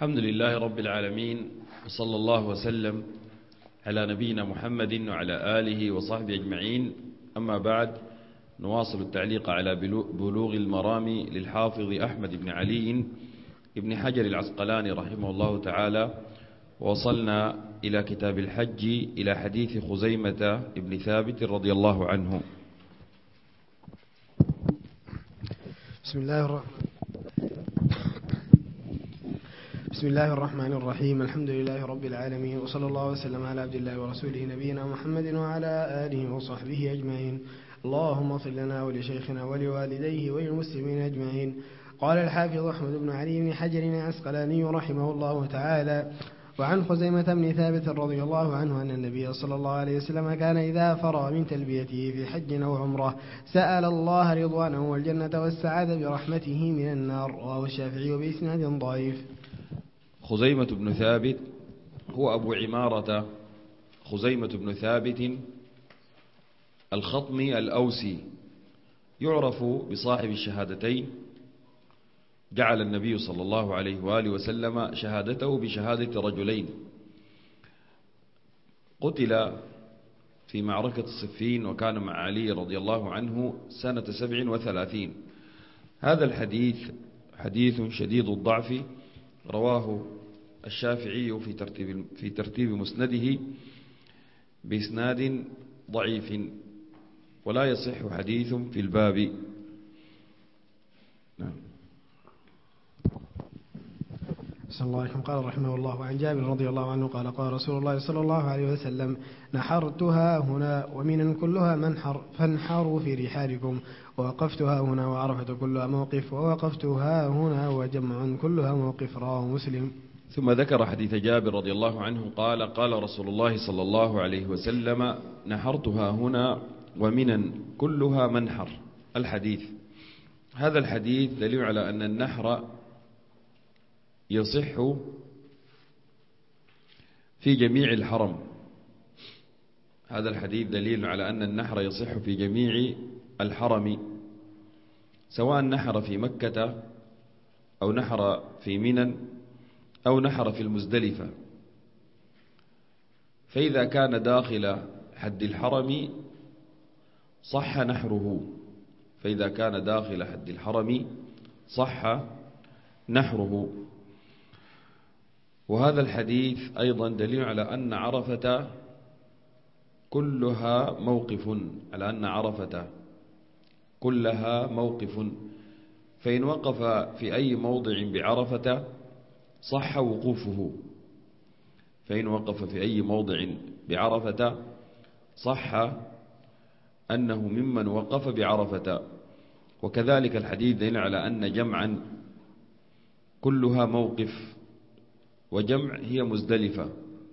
الحمد لله رب العالمين، وصلى الله وسلم على نبينا محمد وعلى آله وصحبه أجمعين. أما بعد، نواصل التعليق على بلوغ المرام للحافظ أحمد بن علي بن حجر العسقلاني رحمه الله تعالى، ووصلنا إلى كتاب الحج إلى حديث خزيمة بن ثابت رضي الله عنه. بسم الله الرحمن الرحيم. الحمد لله رب العالمين، وصلى الله وسلم على عبد الله ورسوله نبينا محمد وعلى آله وصحبه أجمعين. اللهم صل لنا ولشيخنا ولوالديه وللمسلمين أجمعين. قال الحافظ أحمد بن علي بن حجر العسقلاني رحمه الله تعالى: وعن خزيمة بن ثابت رضي الله عنه أن النبي صلى الله عليه وسلم كان إذا فرغ من تلبيته في حج أو عمرة سأل الله رضوانه والجنة والسعادة برحمته من النار. رواه الشافعي بإسناد ضعيف. خزيمة بن ثابت هو أبو عمارة خزيمة بن ثابت الخطمي الأوسي، يعرف بصاحب الشهادتين. جعل النبي صلى الله عليه وآله وسلم شهادته بشهادة رجلين. قتل في معركة الصفين، وكان مع علي رضي الله عنه سنة 37. هذا الحديث حديث شديد الضعف، رواه الشافعي في ترتيب مسنده بإسناد ضعيف، ولا يصح حديث في الباب. نعم. صلى الله عليه وسلم. قال رحمه الله: عن جابر رضي الله عنه قال: قال رسول الله صلى الله عليه وسلم: نحرتها هنا ومن كلها منحر فانحروا في رحالكم، ووقفتها هنا وعرفة كلها موقف، ووقفتها هنا وجمع كلها موقف. رواه مسلم. ثم ذكر حديث جابر رضي الله عنه قال: قال رسول الله صلى الله عليه وسلم: نحرتها هنا ومن كلها منحر. الحديث هذا الحديث دليل على أن النحر يصح في جميع الحرم. هذا الحديث دليل على أن النحر يصح في جميع الحرم، سواء نحر في مكة أو نحر في منى أو نحر في المزدلفة. فإذا كان داخل حد الحرم صح نحره، فإذا كان داخل حد الحرم صح نحره. وهذا الحديث أيضا دليل على أن عرفة كلها موقف، على أن عرفة كلها موقف، فإن وقف في أي موضع بعرفة صح وقوفه، فإن وقف في أي موضع بعرفة صح أنه ممن وقف بعرفة. وكذلك الحديث دليل على أن جمعا كلها موقف، وجمع هي مزدلفة،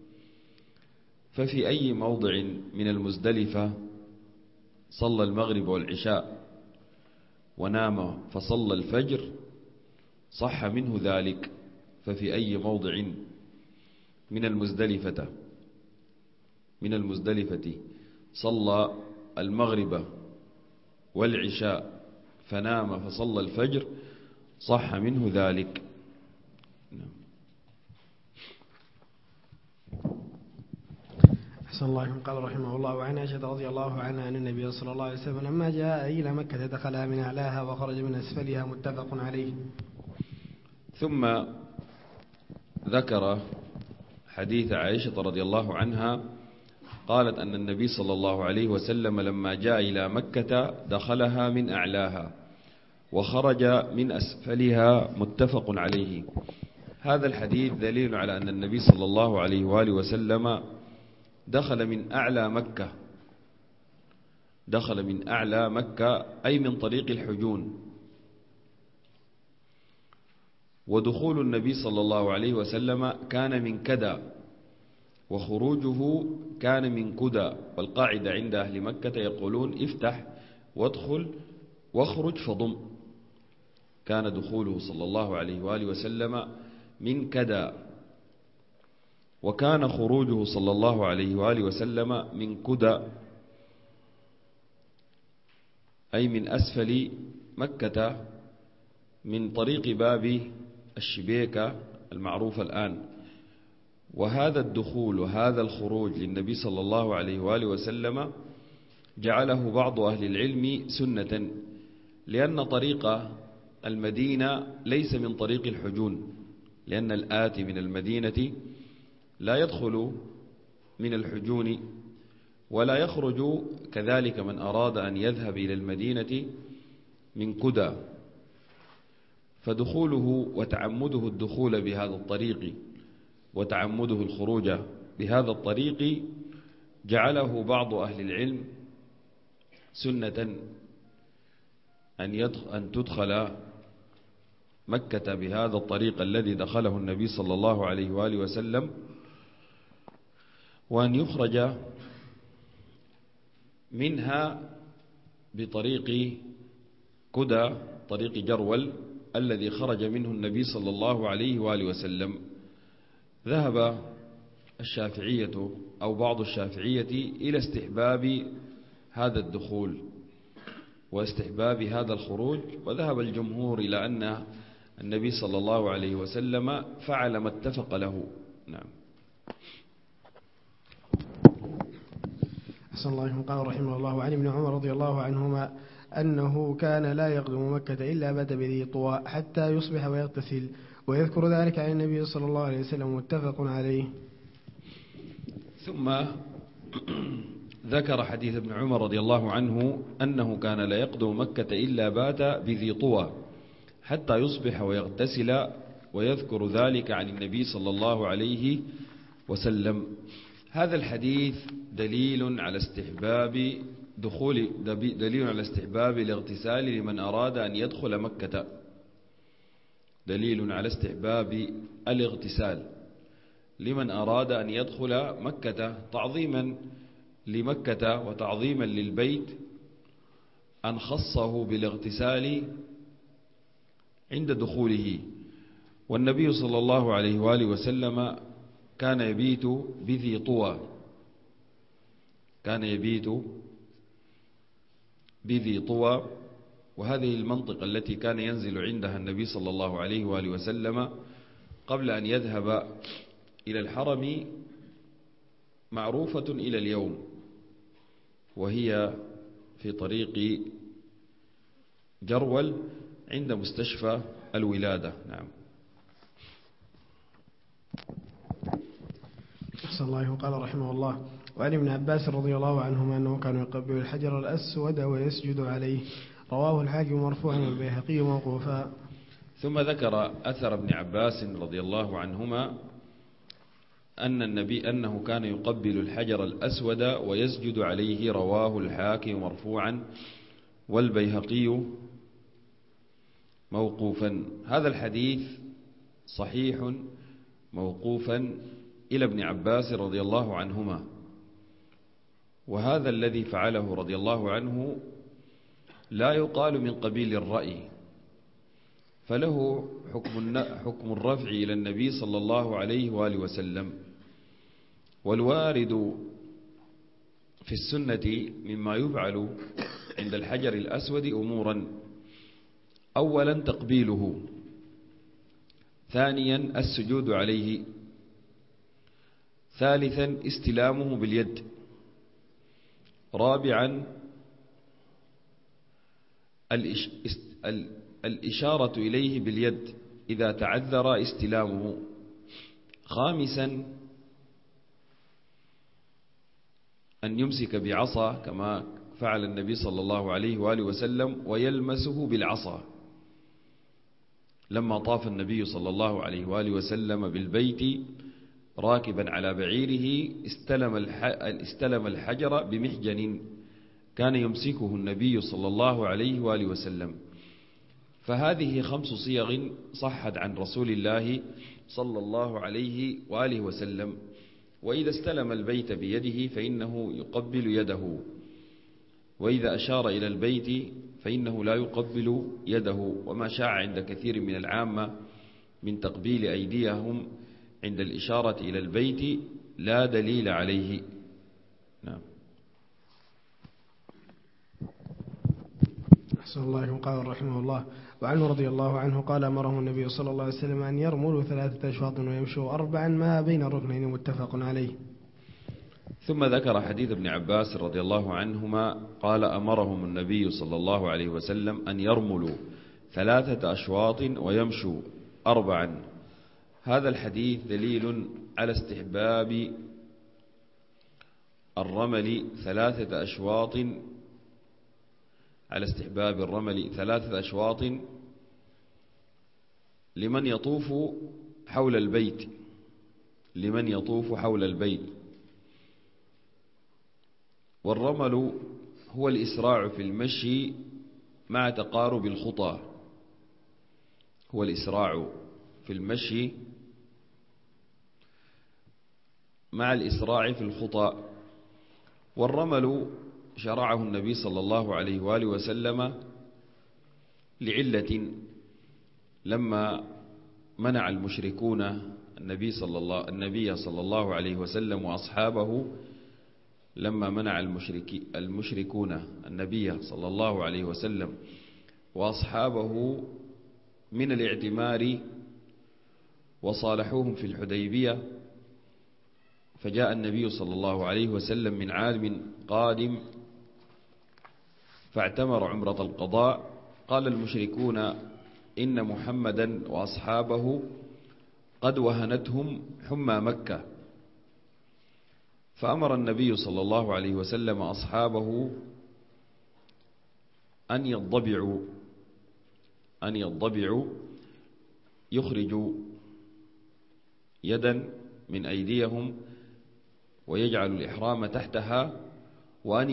ففي أي موضع من المزدلفة صلى المغرب والعشاء ونام فصلى الفجر صح منه ذلك. ففي أي موضع من المزدلفة صلى المغرب والعشاء فنام فصلى الفجر صح منه ذلك. أحسن الله عليكم. قال رحمه الله: وعن عائشة رضي الله عنها أن النبي صلى الله عليه وسلم لما جاء إلى مكة دخلها من أعلاها وخرج من أسفلها، متفق عليه. ثم ذكر حديث عائشة رضي الله عنها قالت أن النبي صلى الله عليه وسلم لما جاء إلى مكة دخلها من أعلاها وخرج من أسفلها، متفق عليه. هذا الحديث دليل على أن النبي صلى الله عليه وآله وسلم دخل من أعلى مكة، دخل من أعلى مكة أي من طريق الحجون. ودخول النبي صلى الله عليه وسلم كان من كدى، وخروجه كان من كدى. والقاعدة عند أهل مكة يقولون: افتح وادخل واخرج فضم. كان دخوله صلى الله عليه وآله وسلم من كدى، وكان خروجه صلى الله عليه وآله وسلم من كدى أي من أسفل مكة من طريق باب الشبيكة المعروفة الآن. وهذا الدخول وهذا الخروج للنبي صلى الله عليه وآله وسلم جعله بعض أهل العلم سنة، لأن طريق المدينة ليس من طريق الحجون، لأن الآتي من المدينة لا يدخل من الحجون ولا يخرج كذلك من أراد أن يذهب إلى المدينة من كدى، فدخوله وتعمده الدخول بهذا الطريق وتعمده الخروج بهذا الطريق جعله بعض أهل العلم سنة أن تدخل مكة بهذا الطريق الذي دخله النبي صلى الله عليه وآله وسلم، وأن يخرج منها بطريق كدى، طريق جرول الذي خرج منه النبي صلى الله عليه وآله وسلم. ذهب الشافعية أو بعض الشافعية إلى استحباب هذا الدخول واستحباب هذا الخروج، وذهب الجمهور إلى أن النبي صلى الله عليه وسلم فعل ما اتفق له. نعم. أحسن الله. قال رحمه الله: عن ابن عمر رضي الله عنهما أنه كان لا يقدم مكة إلا بات بذي طوى حتى يصبح ويغتسل، ويذكر ذلك عن النبي صلى الله عليه وسلم، متفق عليه. ثم ذكر حديث ابن عمر رضي الله عنه أنه كان لا يقدم مكة إلا بات بذي طوى حتى يصبح ويغتسل، ويذكر ذلك عن النبي صلى الله عليه وسلم. هذا الحديث دليل على استحباب الاغتسال لمن أراد أن يدخل مكة، دليل على استحباب الاغتسال لمن أراد أن يدخل مكة، تعظيما لمكة وتعظيما للبيت أن خصه بالاغتسال عند دخوله. والنبي صلى الله عليه وآله وسلم كان يبيت بذي طوى، كان يبيت بذي طوى، وهذه المنطقة التي كان ينزل عندها النبي صلى الله عليه وآله وسلم قبل أن يذهب إلى الحرم معروفة إلى اليوم، وهي في طريق جرول عند مستشفى الولادة. نعم. أحسن الله. قال رحمه الله: وعن ابن عباس رضي الله عنهما أنه كان يقبل الحجر الأسود ويسجد عليه، رواه الحاكم مرفوعا والبيهقي موقوفا. ثم ذكر أثر ابن عباس رضي الله عنهما أنه كان يقبل الحجر الأسود ويسجد عليه، رواه الحاكم مرفوعا والبيهقي موقوفا. هذا الحديث صحيح موقوفا إلى ابن عباس رضي الله عنهما، وهذا الذي فعله رضي الله عنه لا يقال من قبيل الرأي، فله حكم الرفع إلى النبي صلى الله عليه وآله وسلم. والوارد في السنة مما يفعل عند الحجر الأسود أمورا: أولا تقبيله، ثانيا السجود عليه، ثالثا استلامه باليد، رابعا الإشارة إليه باليد إذا تعذر استلامه، خامسا أن يمسك بعصا كما فعل النبي صلى الله عليه وآله وسلم ويلمسه بالعصا. لما طاف النبي صلى الله عليه وآله وسلم بالبيت راكبا على بعيره استلم الحجر بمحجن كان يمسكه النبي صلى الله عليه وآله وسلم. فهذه 5 صيغ صحت عن رسول الله صلى الله عليه وآله وسلم. وإذا استلم البيت بيده فإنه يقبل يده، وإذا أشار إلى البيت فإنه لا يقبل يده، وما شاع عند كثير من العامة من تقبيل أيديهم عند الإشارة إلى البيت لا دليل عليه. نعم. أحسن الله عليكم. قال رحمه الله: وعنه رضي الله عنه قال: أمرهم النبي صلى الله عليه وسلم أن يرملوا 3 أشواط ويمشوا 4 ما بين الركنين، متفق عليه. ثم ذكر حديث ابن عباس رضي الله عنهما قال: أمرهم النبي صلى الله عليه وسلم أن يرملوا 3 أشواط ويمشوا 4. هذا الحديث دليل على استحباب الرمل 3 أشواط، على استحباب الرمل 3 أشواط لمن يطوف حول البيت، لمن يطوف حول البيت. والرمل هو الإسراع في المشي مع تقارب الخطى، هو الإسراع في المشي مع الإسراع في الخطى. والرمل شرعه النبي صلى الله عليه وآله وسلم لعلة، لما منع المشركون النبي صلى الله عليه وسلم وأصحابه، لما منع المشركون النبي صلى الله عليه وسلم وأصحابه من الاعتمار وصالحوهم في الحديبية، فجاء النبي صلى الله عليه وسلم من عام قادم فاعتمر عمرة القضاء. قال المشركون إن محمدا وأصحابه قد وهنتهم حمى مكة، فأمر النبي صلى الله عليه وسلم أصحابه أن يضبعوا يخرجوا يدا من أيديهم ويجعلوا الإحرام تحتها، وأن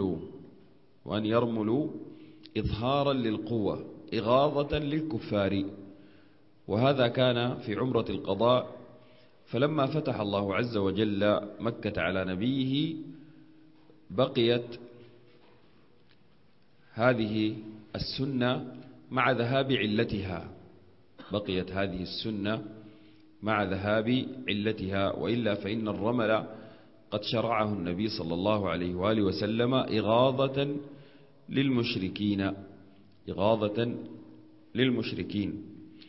يرملوا إظهارا للقوة إغاظة للكفار. وهذا كان في عمرة القضاء. فلما فتح الله عز وجل مكة على نبيه بقيت هذه السنة مع ذهاب علتها، بقيت هذه السنة مع ذهاب علتها، وإلا فإن الرمل قد شرعه النبي صلى الله عليه وآله وسلم إغاظة للمشركين.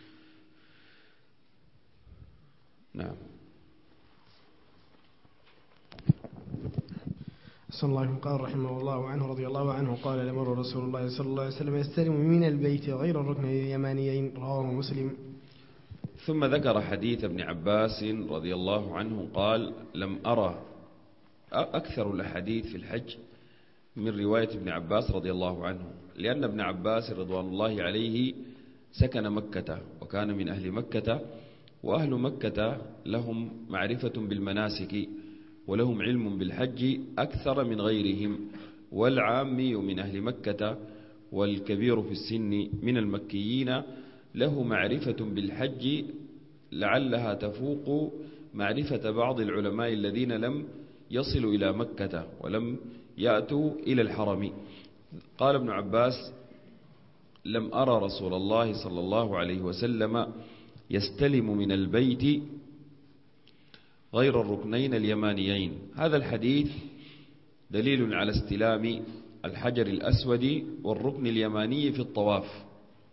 نعم. صلى الله عليه وسلم. قال رحمه الله عنه رضي الله عنه قال: لمر رسول الله صلى الله عليه وسلم يستلم من البيت غير الركن اليمانيين، رواه مسلم. ثم ذكر حديث ابن عباس رضي الله عنه قال: لم أرى أكثر الأحاديث في الحج من رواية ابن عباس رضي الله عنه، لأن ابن عباس رضوان الله عليه سكن مكة وكان من أهل مكة، وأهل مكة لهم معرفة بالمناسك ولهم علم بالحج أكثر من غيرهم. والعامي من أهل مكة والكبير في السن من المكيين له معرفة بالحج لعلها تفوق معرفة بعض العلماء الذين لم يصلوا إلى مكة ولم يأتوا إلى الحرم. قال ابن عباس: لم أرى رسول الله صلى الله عليه وسلم يستلم من البيت غير الركنين اليمانيين. هذا الحديث دليل على استلام الحجر الأسود والركن اليماني في الطواف.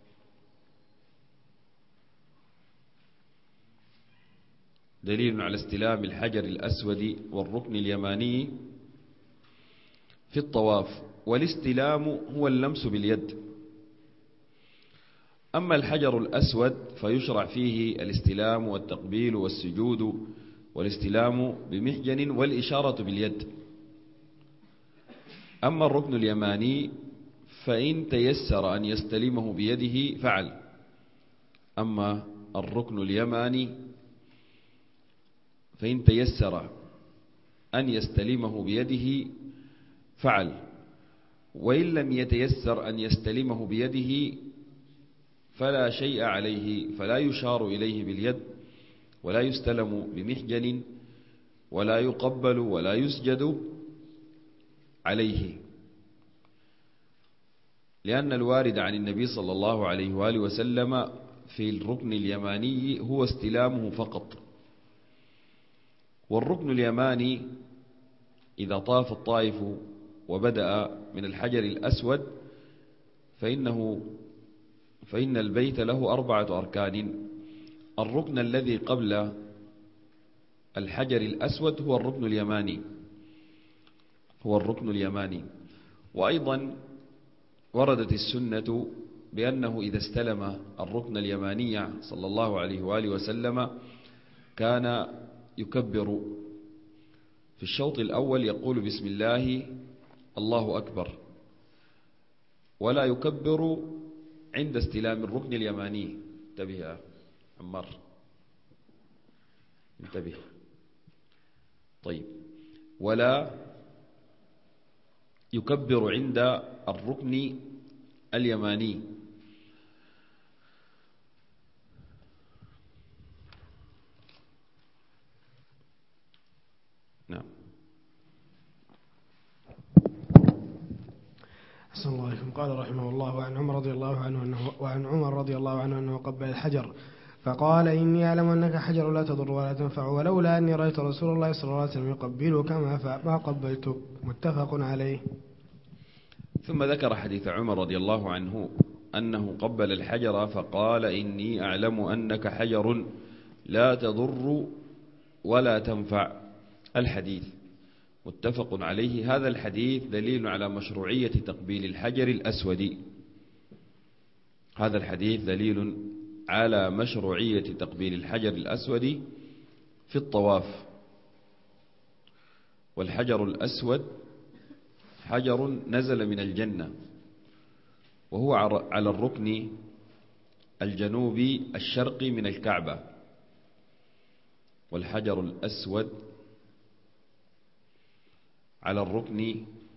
دليل على استلام الحجر الأسود والركن اليماني في الطواف. والاستلام هو اللمس باليد. أما الحجر الأسود فيشرع فيه الاستلام والتقبيل والسجود والاستلام بمحجن والإشارة باليد. أما الركن اليماني فإن تيسر أن يستلمه بيده فعل. أما الركن اليماني فإن تيسر أن يستلمه بيده فعل، وإن لم يتيسر أن يستلمه بيده فلا شيء عليه، فلا يشار إليه باليد ولا يستلم بمحجن ولا يقبل ولا يسجد عليه، لأن الوارد عن النبي صلى الله عليه وآله وسلم في الركن اليماني هو استلامه فقط. والركن اليماني إذا طاف الطائف وبدأ من الحجر الأسود فإن البيت له 4 أركان. الركن الذي قبل الحجر الأسود هو الركن اليماني. وأيضا وردت السنة بأنه إذا استلم الركن اليماني صلى الله عليه وآله وسلم كان يكبر في الشوط الأول، يقول بسم الله الله أكبر، ولا يكبر عند استلام الركن اليماني. انتبه يا عمار، انتبه. طيب، ولا يكبر عند الركن اليماني. نعم. أحسن الله عليكم. قال رحمه الله: وعن عمر رضي الله عنه أنه قبل الحجر فقال: إني أعلم أنك حجر لا تضر ولا تنفع، ولولا أني رأيت رسول الله صلى الله عليه وسلم يقبلك ما قبلتك. متفق عليه. ثم ذكر حديث عمر رضي الله عنه أنه قبل الحجر فقال: إني أعلم أنك حجر لا تضر ولا تنفع. الحديث متفق عليه. هذا الحديث دليل على مشروعية تقبيل الحجر الأسود. هذا الحديث دليل على مشروعية تقبيل الحجر الأسود في الطواف. والحجر الأسود حجر نزل من الجنة، وهو على الركن الجنوبي الشرقي من الكعبة. والحجر الأسود على الركن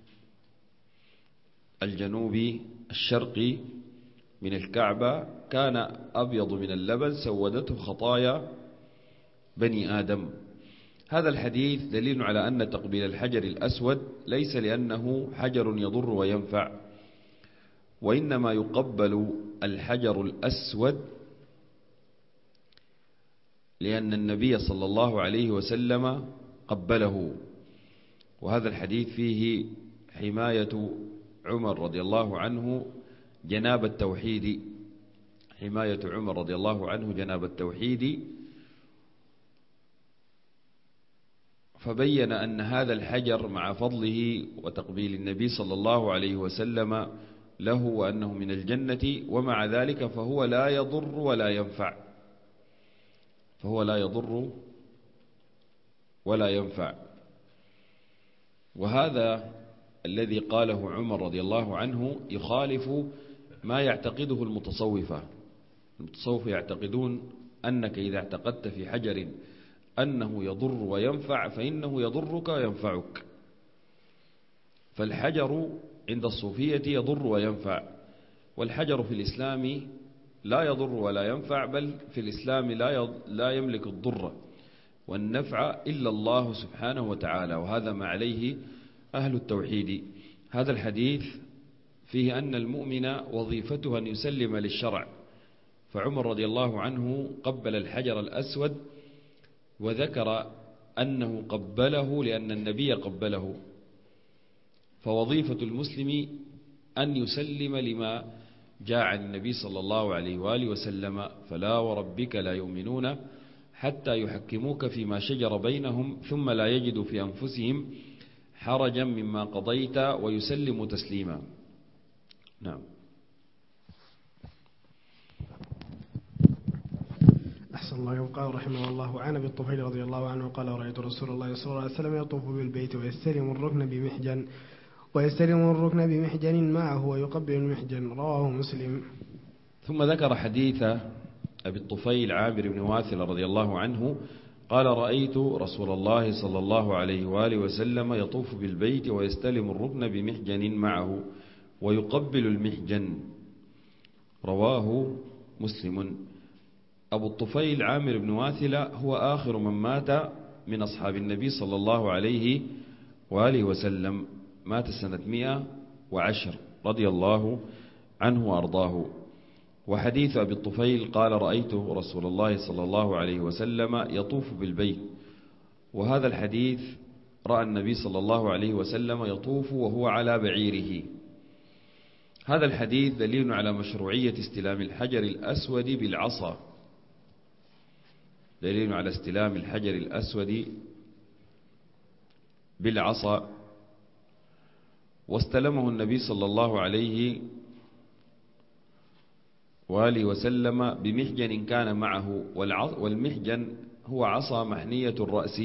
الجنوبي الشرقي من الكعبة كان أبيض من اللبن سودته خطايا بني آدم. هذا الحديث دليل على أن تقبيل الحجر الأسود ليس لأنه حجر يضر وينفع، وإنما يقبل الحجر الأسود لأن النبي صلى الله عليه وسلم قبله. وهذا الحديث فيه حماية عمر رضي الله عنه جناب التوحيد، حماية عمر رضي الله عنه جناب التوحيد. فبين أن هذا الحجر مع فضله وتقبيل النبي صلى الله عليه وسلم له وأنه من الجنة، ومع ذلك فهو لا يضر ولا ينفع، فهو لا يضر ولا ينفع. وهذا الذي قاله عمر رضي الله عنه يخالف ما يعتقده المتصوفة. المتصوفة يعتقدون أنك إذا اعتقدت في حجر أنه يضر وينفع فإنه يضرك وينفعك. فالحجر عند الصوفية يضر وينفع، والحجر في الإسلام لا يضر ولا ينفع، بل في الإسلام لا يملك الضر والنفع إلا الله سبحانه وتعالى، وهذا ما عليه أهل التوحيد. هذا الحديث فيه أن المؤمن وظيفته أن يسلم للشرع، فعمر رضي الله عنه قبل الحجر الأسود وذكر أنه قبله لأن النبي قبله. فوظيفة المسلم أن يسلم لما جاء عن النبي صلى الله عليه وآله وسلم: فلا وربك لا يؤمنون حتى يحكموك فيما شجر بينهم ثم لا يجدوا في أنفسهم حرجا مما قضيت ويسلموا تسليما. نعم. أحسن الله عليكم. قال رحمه الله: عن أبي الطفيل رضي الله عنه قال: رأيت رسول الله صلى الله عليه وسلم يطوف بالبيت ويستلم الركن بمحجن معه ويقبل المحجن. رواه مسلم. ثم ذكر حديث أبي الطفيل عامر بن واثل رضي الله عنه قال: رأيت رسول الله صلى الله عليه وآله وسلم يطوف بالبيت ويستلم الركن بمحجن معه ويقبل المحجن. رواه مسلم. أبو الطفيل عامر بن واثل هو آخر من مات من أصحاب النبي صلى الله عليه وآله وسلم، مات سنة 110 رضي الله عنه وأرضاه. وحديث أبي الطفيل قال: رأيت رسول الله صلى الله عليه وسلم يطوف بالبيت. وهذا الحديث رأى النبي صلى الله عليه وسلم يطوف وهو على بعيره. هذا الحديث دليل على مشروعية استلام الحجر الأسود بالعصا، دليل على استلام الحجر الأسود بالعصا. واستلمه النبي صلى الله عليه وآله وسلم بمحجن كان معه، والمحجن هو عصا محنية الرأس،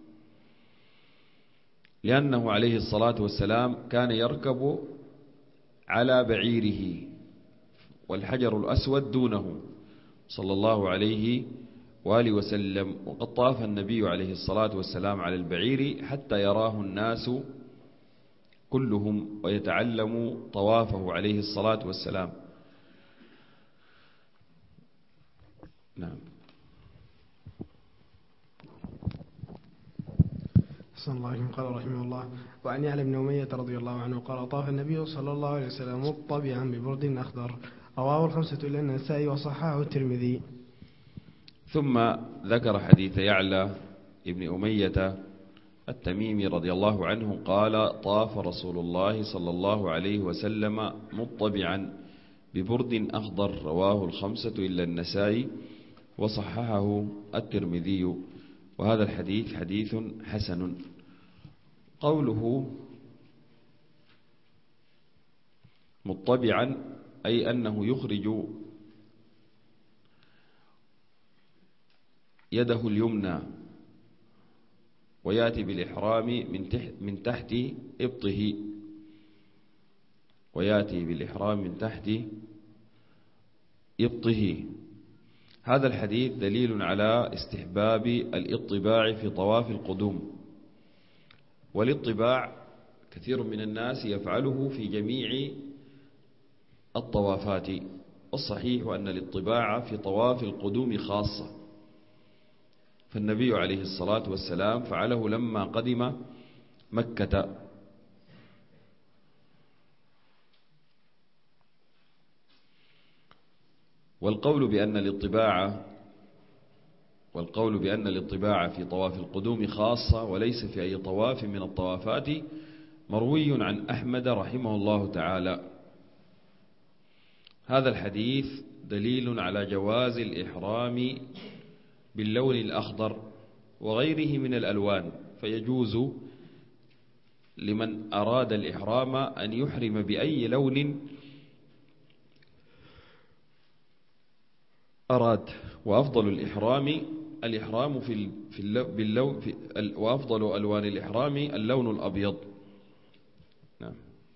لأنه عليه الصلاة والسلام كان يركب على بعيره والحجر الأسود دونه صلى الله عليه وآله وسلم. وقد طاف النبي عليه الصلاة والسلام على البعير حتى يراه الناس كلهم ويتعلموا طوافه عليه الصلاة والسلام. نعم. صلى الله عليه وسلم. قال رحمه الله: وعن يعلى بن أمية رضي الله عنه قال: طاف النبي صلى الله عليه وسلم مطبعا ببرد أخضر، رواه الخمسة إلا النسائي وصححه الترمذي. ثم ذكر حديث يعلى ابن أمية التميمي رضي الله عنه قال: طاف رسول الله صلى الله عليه وسلم مطبعا ببرد أخضر، رواه الخمسة إلا النسائي وصححه الترمذي. وهذا الحديث حديث حسن. قوله مطبعا أي أنه يخرج يده اليمنى ويأتي بالإحرام من تحت إبطه، ويأتي بالإحرام من تحت إبطه. هذا الحديث دليل على استحباب الاطباع في طواف القدوم. والاطباع كثير من الناس يفعله في جميع الطوافات، والصحيح أن الاطباع في طواف القدوم خاصة، فالنبي عليه الصلاة والسلام فعله لما قدم مكة. والقول بأن الاطباع في طواف القدوم خاصة وليس في أي طواف من الطوافات مروي عن أحمد رحمه الله تعالى. هذا الحديث دليل على جواز الإحرام باللون الأخضر وغيره من الألوان، فيجوز لمن أراد الإحرام أن يحرم بأي لون أراد. وأفضل الإحرام وأفضل ألوان الإحرام اللون الأبيض. نعم.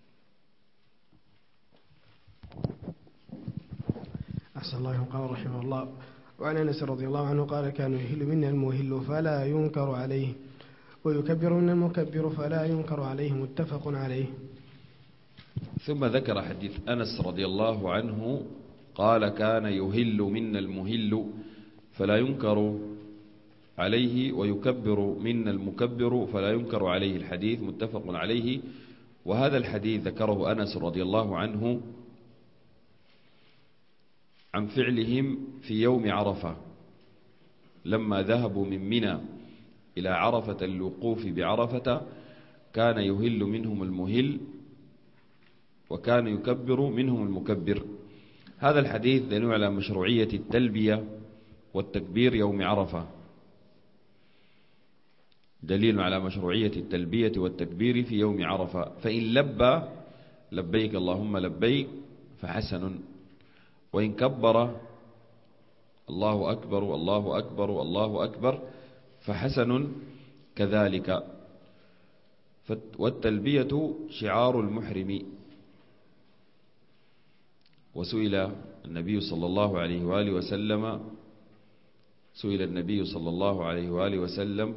أحسن الله. قال رحمه الله: وعن أنس رضي الله عنه قال: كان يهل منا المهل فلا ينكر عليه، ويكبر منا المكبر فلا ينكر عليه، متفق عليه. ثم ذكر حديث أنس رضي الله عنه قال: كان يهل منا المهل فلا ينكر عليه، ويكبر منا المكبر فلا ينكر عليه. الحديث متفق عليه. وهذا الحديث ذكره أنس رضي الله عنه عن فعلهم في يوم عرفة، لما ذهبوا من منى إلى عرفة الوقوف بعرفة كان يهل منهم المهل وكان يكبر منهم المكبر. هذا الحديث دليل على مشروعية التلبية والتكبير يوم عرفة، دليل على مشروعية التلبية والتكبير في يوم عرفة. فإن لبى لبيك اللهم لبيك فحسن، وإن كبر الله أكبر الله أكبر الله أكبر فحسن كذلك. والتلبية شعار المحرم. وسئل النبي صلى الله عليه وآله وسلم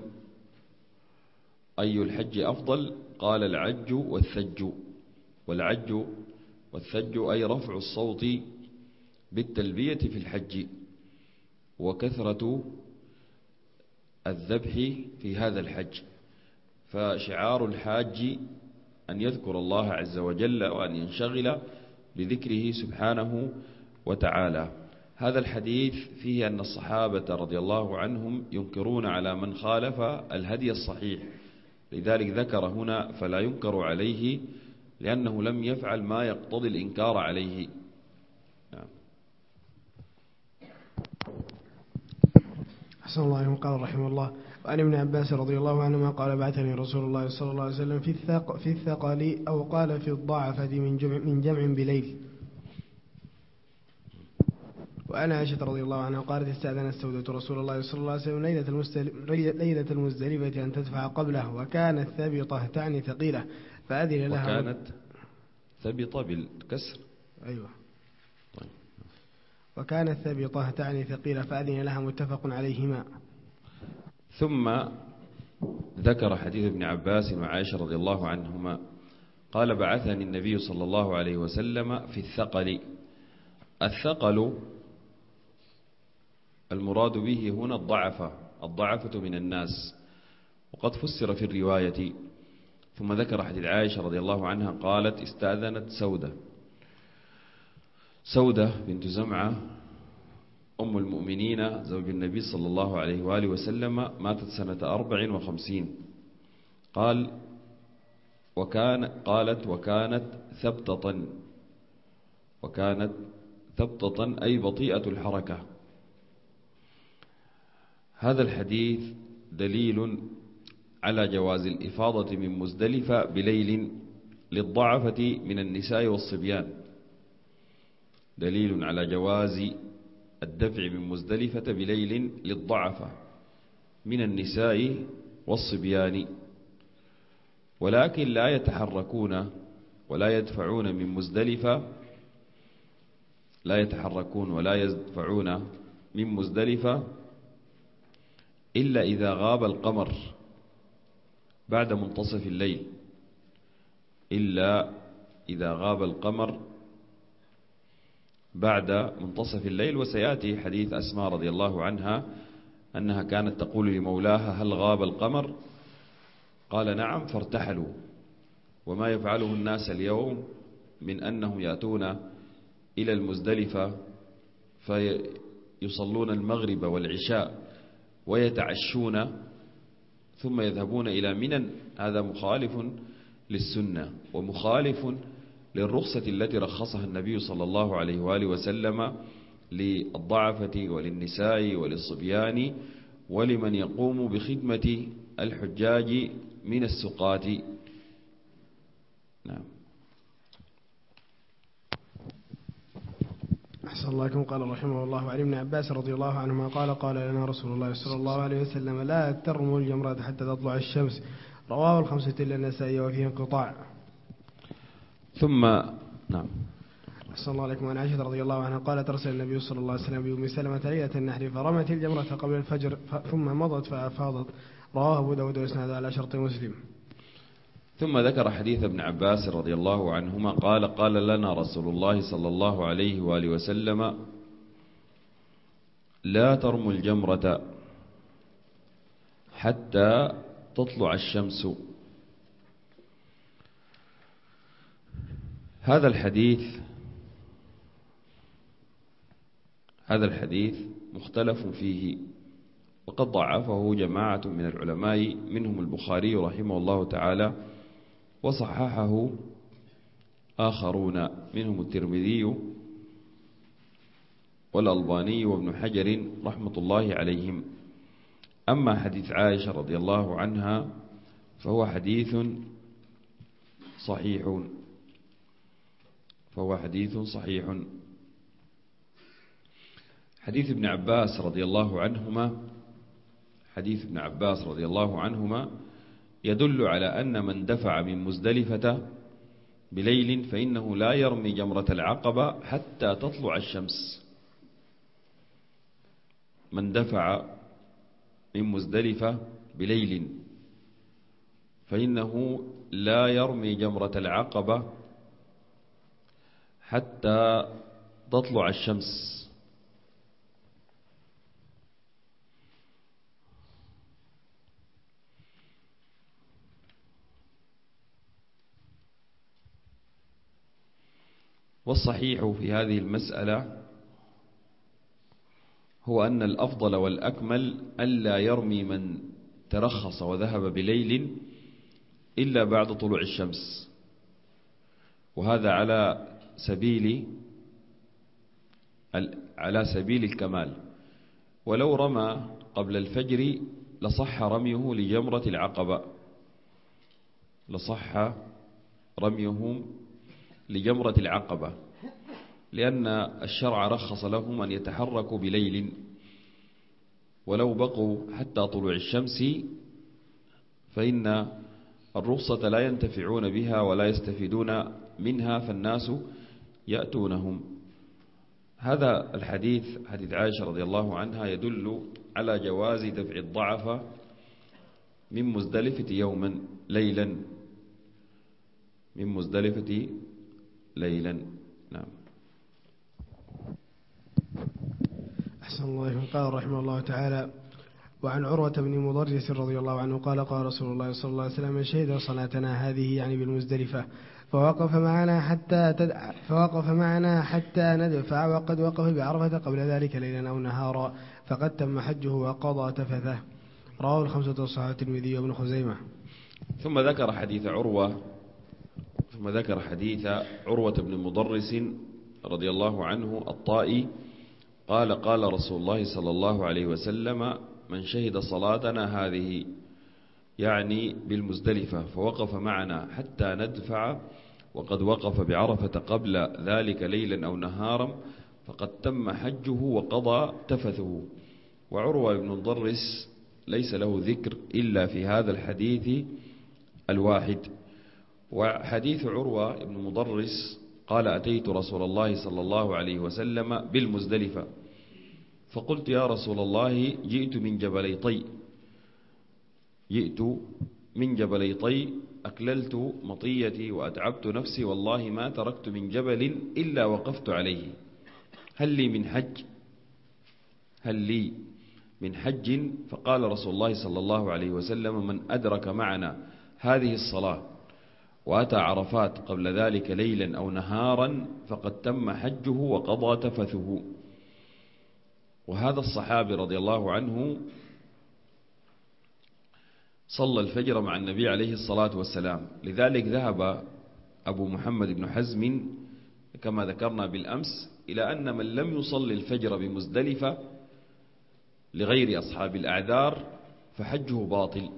أي الحج أفضل؟ قال: العج والثج. والعج والثج أي رفع الصوت بالتلبية في الحج، وكثرة الذبح في هذا الحج. فشعار الحاج أن يذكر الله عز وجل وأن ينشغل بذكره سبحانه وتعالى. هذا الحديث فيه أن الصحابة رضي الله عنهم ينكرون على من خالف الهدي الصحيح، لذلك ذكر هنا فلا ينكر عليه لأنه لم يفعل ما يقتضي الإنكار عليه. نعم. أحسن الله عليكم. قال رحمه الله: وعن ابن عباس رضي الله عنهما قال: بعثني رسول الله صلى الله عليه وسلم في الثقل، أو قال في الضعفة، من جمع بليل. وعن عائشة رضي الله عنها قالت: استأذنت سودة رسول الله صلى الله عليه وسلم ليلة المزدلفة أن تدفع قبله، وكانت ثبطة تعني ثقيلة فأذن لها. وكانت ثبطة بالكسر. أيوة. طيب. وكانت ثبطة تعني ثقيلة فأذن لها، متفق عليهما. ثم ذكر حديث ابن عباس وعائشة رضي الله عنهما قال: بعثني النبي صلى الله عليه وسلم في الثقل. الثقل المراد به هنا الضعفة من الناس، وقد فسر في الرواية. ثم ذكر حديث عائشة رضي الله عنها قالت: استأذنت سودة بنت زمعة أم المؤمنين زوج النبي صلى الله عليه وآله وسلم، ماتت سنة 54. قالت: وكانت ثبتة أي بطيئة الحركة. هذا الحديث دليل على جواز الإفاضة من مزدلفة بليل للضعفة من النساء والصبيان. دليل على جواز الدفع من مزدلفة بليل للضعفة من النساء والصبيان، ولكن لا يتحركون ولا يدفعون من مزدلفة، إلا إذا غاب القمر بعد منتصف الليل. وسيأتي حديث أسماء رضي الله عنها أنها كانت تقول لمولاها: هل غاب القمر؟ قال: نعم، فارتحلوا. وما يفعله الناس اليوم من أنهم يأتون إلى المزدلفة فيصلون المغرب والعشاء ويتعشون ثم يذهبون إلى منى، هذا مخالف للسنة ومخالف للرخصة التي رخصها النبي صلى الله عليه وآله وسلم للضعفة وللنساء وللصبيان ولمن يقوم بخدمة الحجاج من السقاة. نعم. أحسن الله عليكم. قال رحمه الله: وعن ابن عباس رضي الله عنهما قال لنا رسول الله صلى الله عليه وسلم: لا ترموا الجمرات حتى تطلع الشمس. رواه الخمسة إلا النسائي وفيه انقطاع. ثم نعم. أحسن الله عليكم. وعن عائشة رضي الله عنها قالت: أرسل النبي صلى الله عليه وسلم بأم سلمة ليلة النحر فرمت الجمرة قبل الفجر ثم مضت فأفاضت. رواه أبو داود وإسناده على شرط مسلم. ثم ذكر حديث ابن عباس رضي الله عنهما قال لنا رسول الله صلى الله عليه وآله وسلم: لا ترموا الجمرة حتى تطلع الشمس. هذا الحديث مختلف فيه، وقد ضعفه جماعة من العلماء منهم البخاري رحمه الله تعالى، وصححه آخرون منهم الترمذي والألباني وابن حجر رحمة الله عليهم. أما حديث عائشة رضي الله عنها فهو حديث صحيح. حديث ابن عباس رضي الله عنهما يدل على أن من دفع من مزدلفة بليل فإنه لا يرمي جمرة العقبة حتى تطلع الشمس. من دفع من مزدلفة بليل فإنه لا يرمي جمرة العقبة حتى تطلع الشمس. والصحيح في هذه المسألة هو أن الأفضل والأكمل ألا يرمي من ترخص وذهب بليل إلا بعد طلوع الشمس، وهذا على سبيل الكمال. ولو رمى قبل الفجر لصح رميه لجمرة العقبة، لصح رميه لجمرة العقبة، لأن الشرع رخص لهم أن يتحركوا بليل، ولو بقوا حتى طلوع الشمس فإن الرخصة لا ينتفعون بها ولا يستفيدون منها، فالناس يأتونهم. هذا الحديث، حديث عائشة رضي الله عنها، يدل على جواز دفع الضعف من مزدلفة يوما ليلا، من مزدلفة ليلا. نعم. أحسن الله إليكم. قال رحمه الله تعالى: وعن عروة بن مضرس رضي الله عنه قال: قال رسول الله صلى الله عليه وسلم: من شهد صلاتنا هذه يعني بالمزدلفة فوقف معنا حتى ندفع، وقد وقف بعرفة قبل ذلك ليلا أو نهارا، فقد تم حجه وقضى تفثه. رواه الخمسة والصحابة الترمذي وابن خزيمة. ثم ذكر حديث عروة بن مضرس رضي الله عنه الطائي قال: قال رسول الله صلى الله عليه وسلم: من شهد صلاتنا هذه يعني بالمزدلفة فوقف معنا حتى ندفع، وقد وقف بعرفة قبل ذلك ليلا أو نهارا، فقد تم حجه وقضى تفثه. وعروة بن مضرس ليس له ذكر إلا في هذا الحديث الواحد. وحديث عروة بن مضرس قال: أتيت رسول الله صلى الله عليه وسلم بالمزدلفة فقلت: يا رسول الله، جئت من جبلي طي أكللت مطيتي وأتعبت نفسي، والله ما تركت من جبل إلا وقفت عليه، هل لي من حج؟ فقال رسول الله صلى الله عليه وسلم: من أدرك معنا هذه الصلاة وأتى عرفات قبل ذلك ليلا أو نهارا فقد تم حجه وقضى تفثه. وهذا الصحابي رضي الله عنه صلى الفجر مع النبي عليه الصلاة والسلام، لذلك ذهب أبو محمد بن حزم كما ذكرنا بالأمس إلى أن من لم يصلي الفجر بمزدلفة لغير أصحاب الأعذار فحجه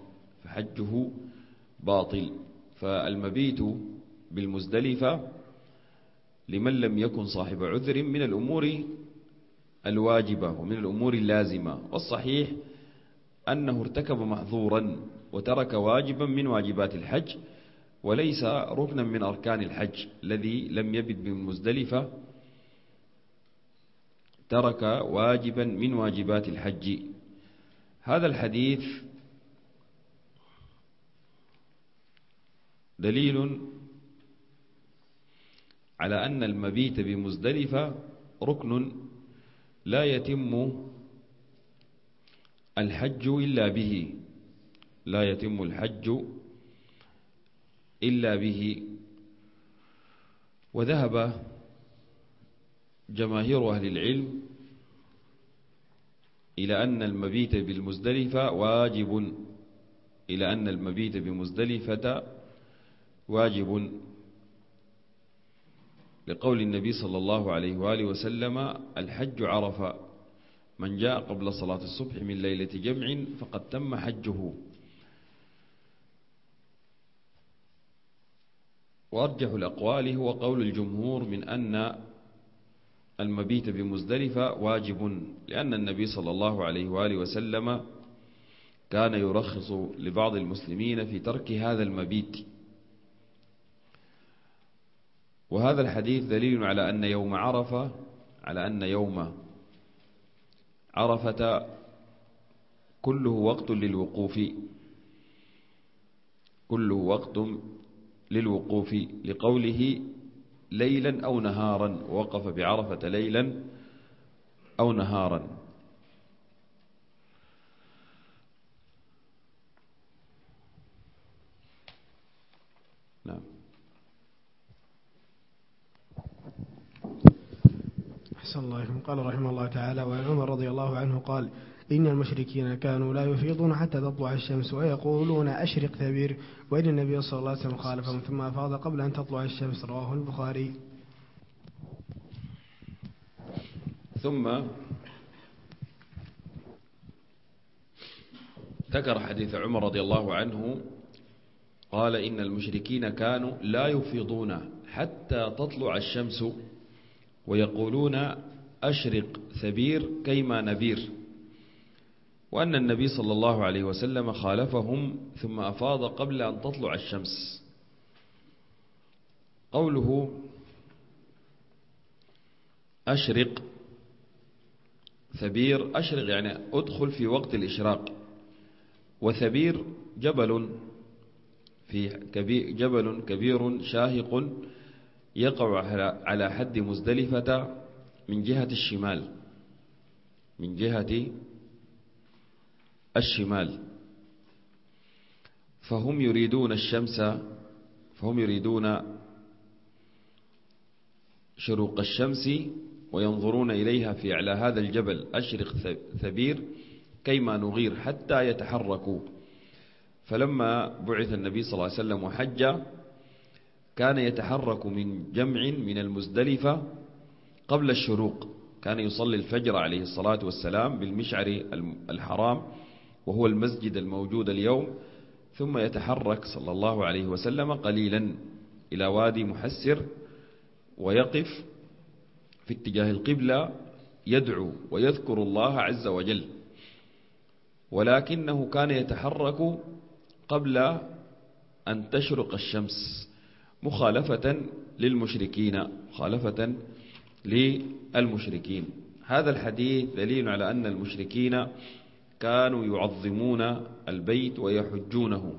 باطل. فالمبيت بالمزدلفة لمن لم يكن صاحب عذر من الأمور الواجبة ومن الأمور اللازمة، والصحيح أنه ارتكب محظورا وترك واجبا من واجبات الحج، وليس ركنا من أركان الحج. الذي لم يبت بالمزدلفة ترك واجبا من واجبات الحج. هذا الحديث دليل على أن المبيت بمزدلفة ركن لا يتم الحج إلا به. وذهب جماهير أهل العلم إلى أن المبيت بالمزدلفة واجب، لقول النبي صلى الله عليه وآله وسلم: الحج عرفة، من جاء قبل صلاة الصبح من ليلة جمع فقد تم حجه. وأرجح الأقوال هو قول الجمهور من أن المبيت بمزدلفة واجب، لأن النبي صلى الله عليه وآله وسلم كان يرخص لبعض المسلمين في ترك هذا المبيت. وهذا الحديث دليل على أن يوم عرفة كله وقت للوقوف، لقوله ليلا أو نهارا، وقف بعرفة ليلا أو نهارا. نعم. أحسن الله إليكم. قال رحمه الله تعالى: وعن عمر رضي الله عنه قال: إن المشركين كانوا لا يفيضون حتى تطلع الشمس ويقولون أشرق ثبير، وإن النبي صلى الله عليه وسلم خالفهم ثم أفاض قبل أن تطلع الشمس. رواه البخاري. ثم ذكر حديث عمر رضي الله عنه قال إن المشركين كانوا لا يفيضون حتى تطلع الشمس ويقولون أشرق ثبير كيما نبير، وأن النبي صلى الله عليه وسلم خالفهم ثم أفاض قبل أن تطلع الشمس. قوله أشرق ثبير، أشرق يعني أدخل في وقت الإشراق، وثبير جبل جبل كبير شاهق يقع على حد مزدلفة من جهة الشمال، من جهة الشمال. فهم يريدون الشمس، فهم يريدون شروق الشمس وينظرون إليها في أعلى هذا الجبل أشرق ثبير كيما نغير حتى يتحركوا. فلما بعث النبي صلى الله عليه وسلم وحج كان يتحرك من جمع من المزدلفة قبل الشروق، كان يصلي الفجر عليه الصلاة والسلام بالمشعر الحرام وهو المسجد الموجود اليوم، ثم يتحرك صلى الله عليه وسلم قليلا إلى وادي محسر ويقف في اتجاه القبلة يدعو ويذكر الله عز وجل، ولكنه كان يتحرك قبل أن تشرق الشمس مخالفة للمشركين، مخالفة للمشركين. هذا الحديث دليل على أن المشركين كانوا يعظمون البيت ويحجونه،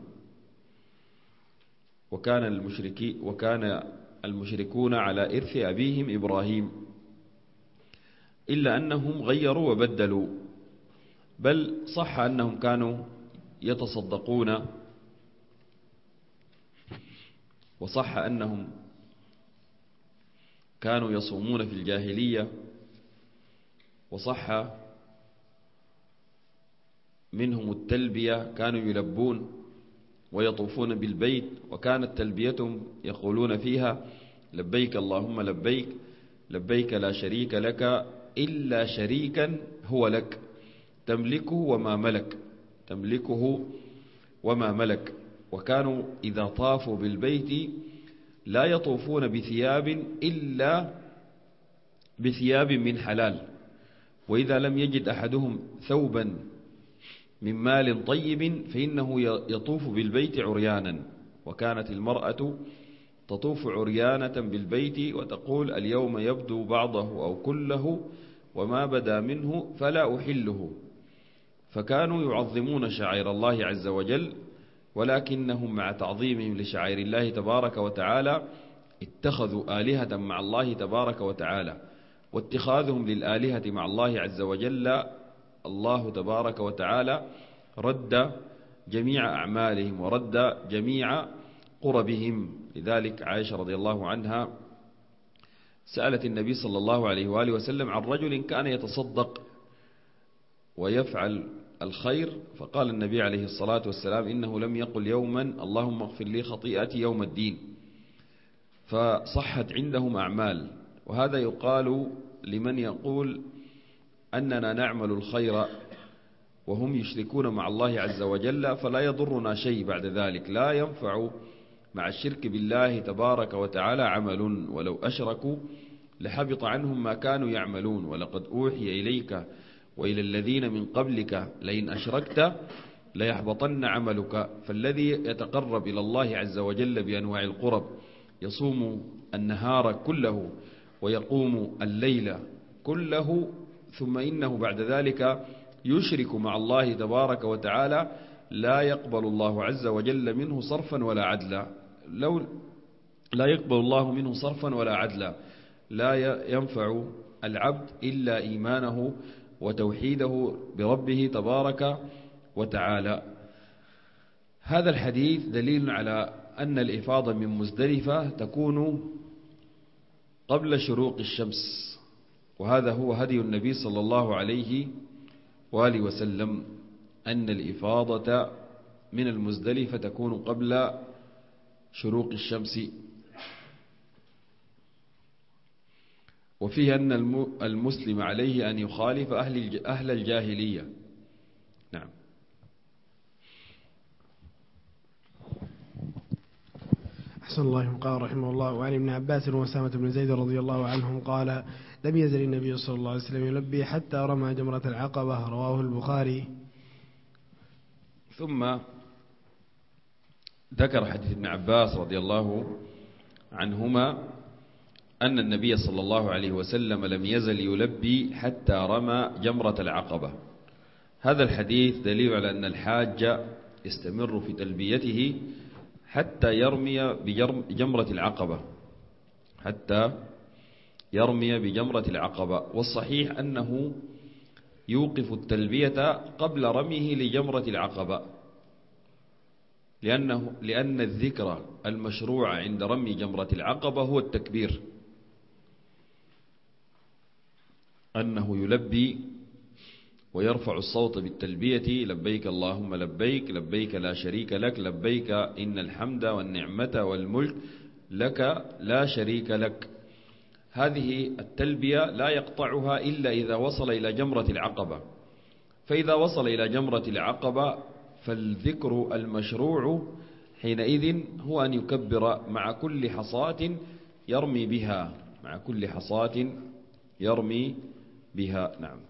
وكان المشركون على إرث أبيهم إبراهيم، إلا أنهم غيروا وبدلوا، بل صح أنهم كانوا يتصدقون، وصح أنهم كانوا يصومون في الجاهلية، وصح منهم التلبية، كانوا يلبون ويطوفون بالبيت، وكانت تلبيتهم يقولون فيها لبيك اللهم لبيك، لبيك لا شريك لك إلا شريكا هو لك تملكه وما ملك، تملكه وما ملك. وكانوا إذا طافوا بالبيت لا يطوفون بثياب إلا بثياب من حلال، وإذا لم يجد أحدهم ثوبا من مال طيب فإنه يطوف بالبيت عريانا. وكانت المرأة تطوف عريانة بالبيت وتقول اليوم يبدو بعضه أو كله وما بدا منه فلا أحله. فكانوا يعظمون شعائر الله عز وجل، ولكنهم مع تعظيمهم لشعائر الله تبارك وتعالى اتخذوا آلهة مع الله تبارك وتعالى، واتخاذهم للآلهة مع الله عز وجل الله تبارك وتعالى رد جميع أعمالهم ورد جميع قربهم. لذلك عائشة رضي الله عنها سألت النبي صلى الله عليه وآله وسلم عن رجل كان يتصدق ويفعل الخير، فقال النبي عليه الصلاة والسلام إنه لم يقل يوما اللهم اغفر لي خطيئتي يوم الدين، فصحت عندهم أعمال. وهذا يقال لمن يقول أننا نعمل الخير وهم يشركون مع الله عز وجل فلا يضرنا شيء بعد ذلك، لا ينفع مع الشرك بالله تبارك وتعالى عمل، ولو أشركوا لحبط عنهم ما كانوا يعملون. ولقد أوحي إليك وإلى الذين من قبلك لئن أشركت ليحبطن عملك. فالذي يتقرب إلى الله عز وجل بأنواع القرب يصوم النهار كله ويقوم الليل كله، ثم إنه بعد ذلك يشرك مع الله تبارك وتعالى، لا يقبل الله عز وجل منه صرفا ولا عدلا، لا يقبل الله منه صرفا ولا عدلا، لا ينفع العبد إلا إيمانه وتوحيده بربه تبارك وتعالى. هذا الحديث دليل على أن الإفاضة من مزدلفة تكون قبل شروق الشمس، وهذا هو هدي النبي صلى الله عليه وآله وسلم أن الإفاضة من المزدلفة تكون قبل شروق الشمس، وفيه أن المسلم عليه أن يخالف أهل الجاهلية. نعم. أحسن الله. قال رحمه الله: وعن ابن عباس وأسامة بن زيد رضي الله عنهم قال: لم يزل النبي صلى الله عليه وسلم يلبي حتى رمى جمرة العقبة. رواه البخاري. ثم ذكر حديث ابن عباس رضي الله عنهما أن النبي صلى الله عليه وسلم لم يزل يلبي حتى رمى جمرة العقبة. هذا الحديث دليل على أن الحاج يستمر في تلبيته حتى يرمي بجمرة العقبة، حتى يرمي بجمرة العقبة. والصحيح أنه يوقف التلبية قبل رميه لجمرة العقبة، لأن الذكر المشروع عند رمي جمرة العقبة هو التكبير، أنه يلبي ويرفع الصوت بالتلبية: لبيك اللهم لبيك، لبيك لا شريك لك، لبيك إن الحمد والنعمة والملك لك لا شريك لك. هذه التلبية لا يقطعها إلا إذا وصل إلى جمرة العقبة، فإذا وصل إلى جمرة العقبة فالذكر المشروع حينئذ هو أن يكبر مع كل حصاة يرمي بها، مع كل حصاة يرمي بها. نعم.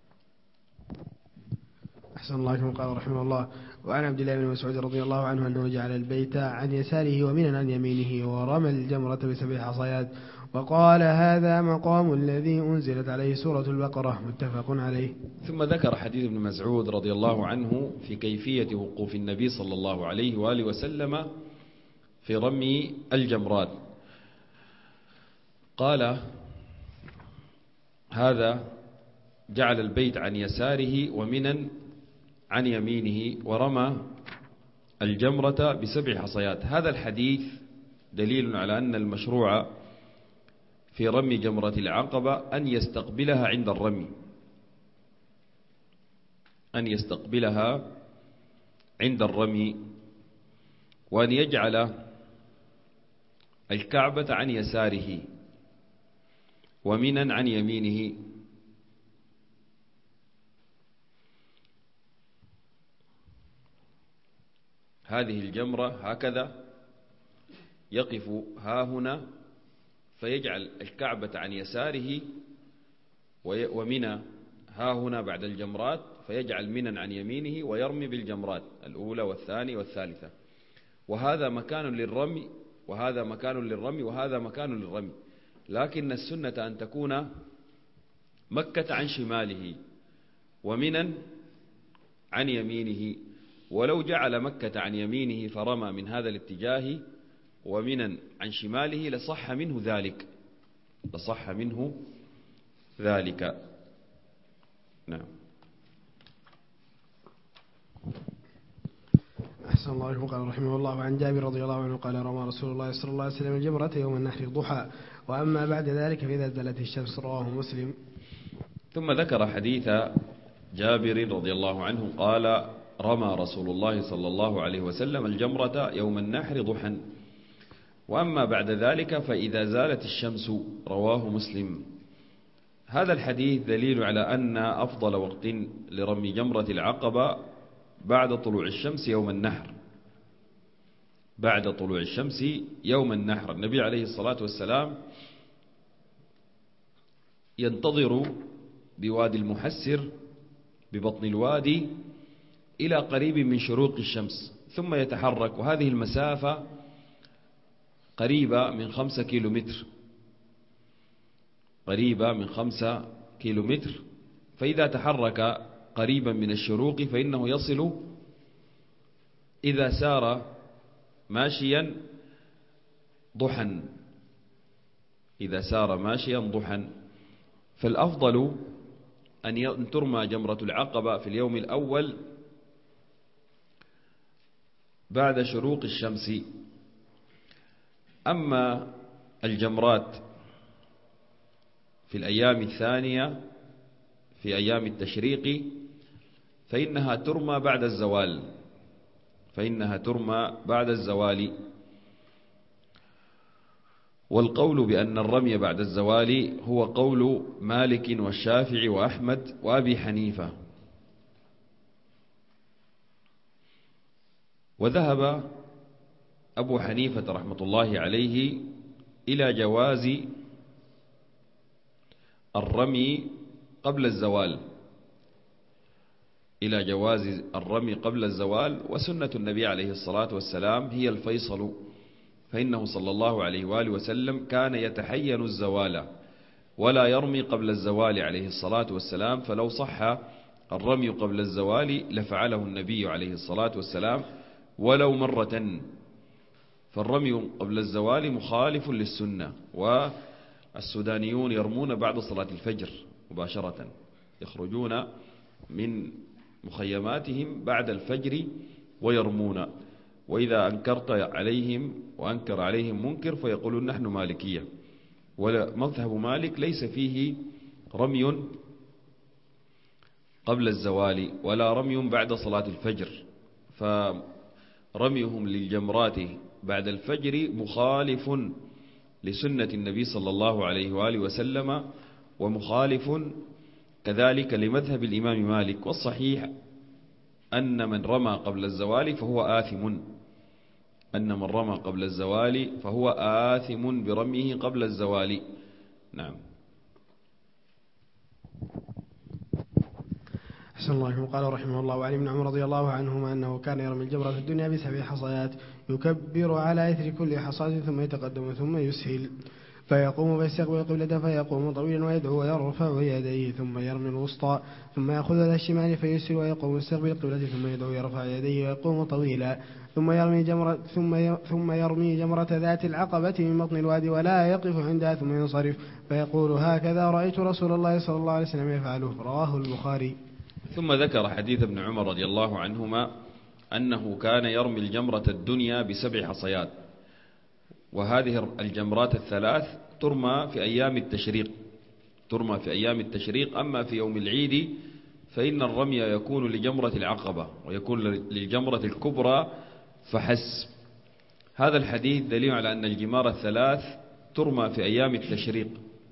أحسن الله عليكم. قال رحمه الله: وعن عبد الله بن مسعود رضي الله عنه أنه جعل البيت عن يساره ومنى عن يمينه، ورمى الجمرة ب7 حصيات، وقال: هذا مقام الذي أنزلت عليه سورة البقرة. متفق عليه. ثم ذكر حديث ابن مسعود رضي الله عنه في كيفية وقوف النبي صلى الله عليه وآله وسلم في رمي الجمرات. قال: هذا جعل البيت عن يساره ومنى عن يمينه، ورمى الجمرة ب7 حصيات. هذا الحديث دليل على أن المشروع في رمي جمرة العقبة أن يستقبلها عند الرمي، أن يستقبلها عند الرمي، وأن يجعل الكعبة عن يساره ومنى عن يمينه. هذه الجمرة هكذا يقف هنا فيجعل الكعبة عن يساره، ومنى هنا بعد الجمرات فيجعل منى عن يمينه، ويرمي بالجمرات الأولى والثانية والثالثة. وهذا مكان للرمي، وهذا مكان للرمي، وهذا مكان للرمي. لكن السنة أن تكون مكة عن شماله ومنى عن يمينه. ولو جعل مكة عن يمينه فرمى من هذا الاتجاه ومنى عن شماله لصح منه ذلك، لصح منه ذلك. نعم. أحسن الله عليكم. قال رحمه الله: عن جابر رضي الله عنه قال: رمى رسول الله صلى الله عليه وسلم الجمرة يوم النحر ضحى، وأما بعد ذلك فإذا زالت الشمس. رواه مسلم. ثم ذكر حديث جابر رضي الله عنه قال: رمى رسول الله صلى الله عليه وسلم الجمرة يوم النحر ضحى، وأما بعد ذلك فإذا زالت الشمس. رواه مسلم. هذا الحديث دليل على أن أفضل وقت لرمي جمرة العقبة بعد طلوع الشمس يوم النحر، بعد طلوع الشمس يوم النحر. النبي عليه الصلاة والسلام ينتظر بوادي المحسر ببطن الوادي إلى قريب من شروق الشمس، ثم يتحرك، وهذه المسافة قريبة من 5 كيلومتر، قريبة من 5 كيلومتر. فإذا تحرك قريبا من الشروق فإنه يصل، إذا سار ماشيا ضحى، إذا سار ماشيا ضحى. فالأفضل أن ترمى جمرة العقبة في اليوم الأول بعد شروق الشمس. أما الجمرات في الأيام الثانية في أيام التشريق فإنها ترمى بعد الزوال، فإنها ترمى بعد الزوال. والقول بأن الرمي بعد الزوال هو قول مالك والشافعي وأحمد وأبي حنيفة. وذهب أبو حنيفة رحمة الله عليه إلى جواز الرمي قبل الزوال، إلى جواز الرمي قبل الزوال. وسنة النبي عليه الصلاة والسلام هي الفيصل، فإنه صلى الله عليه وآله وسلم كان يتحين الزوال ولا يرمي قبل الزوال عليه الصلاة والسلام. فلو صح الرمي قبل الزوال لفعله النبي عليه الصلاة والسلام ولو مرة. فالرمي قبل الزوال مخالف للسنة. والسودانيون يرمون بعد صلاة الفجر مباشرة، يخرجون من مخيماتهم بعد الفجر ويرمون. وإذا أنكرت عليهم وأنكر عليهم منكر فيقولون نحن مالكية، ومذهب مالك ليس فيه رمي قبل الزوال ولا رمي بعد صلاة الفجر. فرميهم للجمرات بعد الفجر مخالف لسنة النبي صلى الله عليه وآله وسلم، ومخالف كذلك لمذهب الإمام مالك. والصحيح أن من رمى قبل الزوال فهو آثم، أن من رمى قبل الزوال فهو آثم برميه قبل الزوال. نعم. أحسن الله. قال رحمه الله: وعن ابن عمر رضي الله عنهما أنه كان يرمي الجمرة في الدنيا ب7 حصيات، يكبر على إثر كل حصاة ثم يتقدم ثم يسهل، فيقوم فيستقبل القبلة فيقوم طويلا ويدعو ويرفع يديه، ثم يرمي الوسطى ثم يأخذ إلى الشمال فيسهل ويقوم يستقبل القبلة ثم يدعو ويرفع يديه ويقوم طويلا، ثم يرمي جمرة ذات العقبة من بطن الوادي ولا يقف عندها ثم ينصرف فيقول: هكذا رأيت رسول الله صلى الله عليه وسلم يفعله. رواه البخاري. ثم ذكر حديث ابن عمر رضي الله عنهما أنه كان يرمي الجمرة الدنيا ب7 حصيات. وهذه الجمرات الثلاث ترمى في أيام التشريق، ترمى في أيام التشريق. أما في يوم العيد فإن الرمي يكون لجمرة العقبة ويكون للجمرة الكبرى فحسب. هذا الحديث دليل على أن الجمار الثلاث ترمى في أيام التشريق،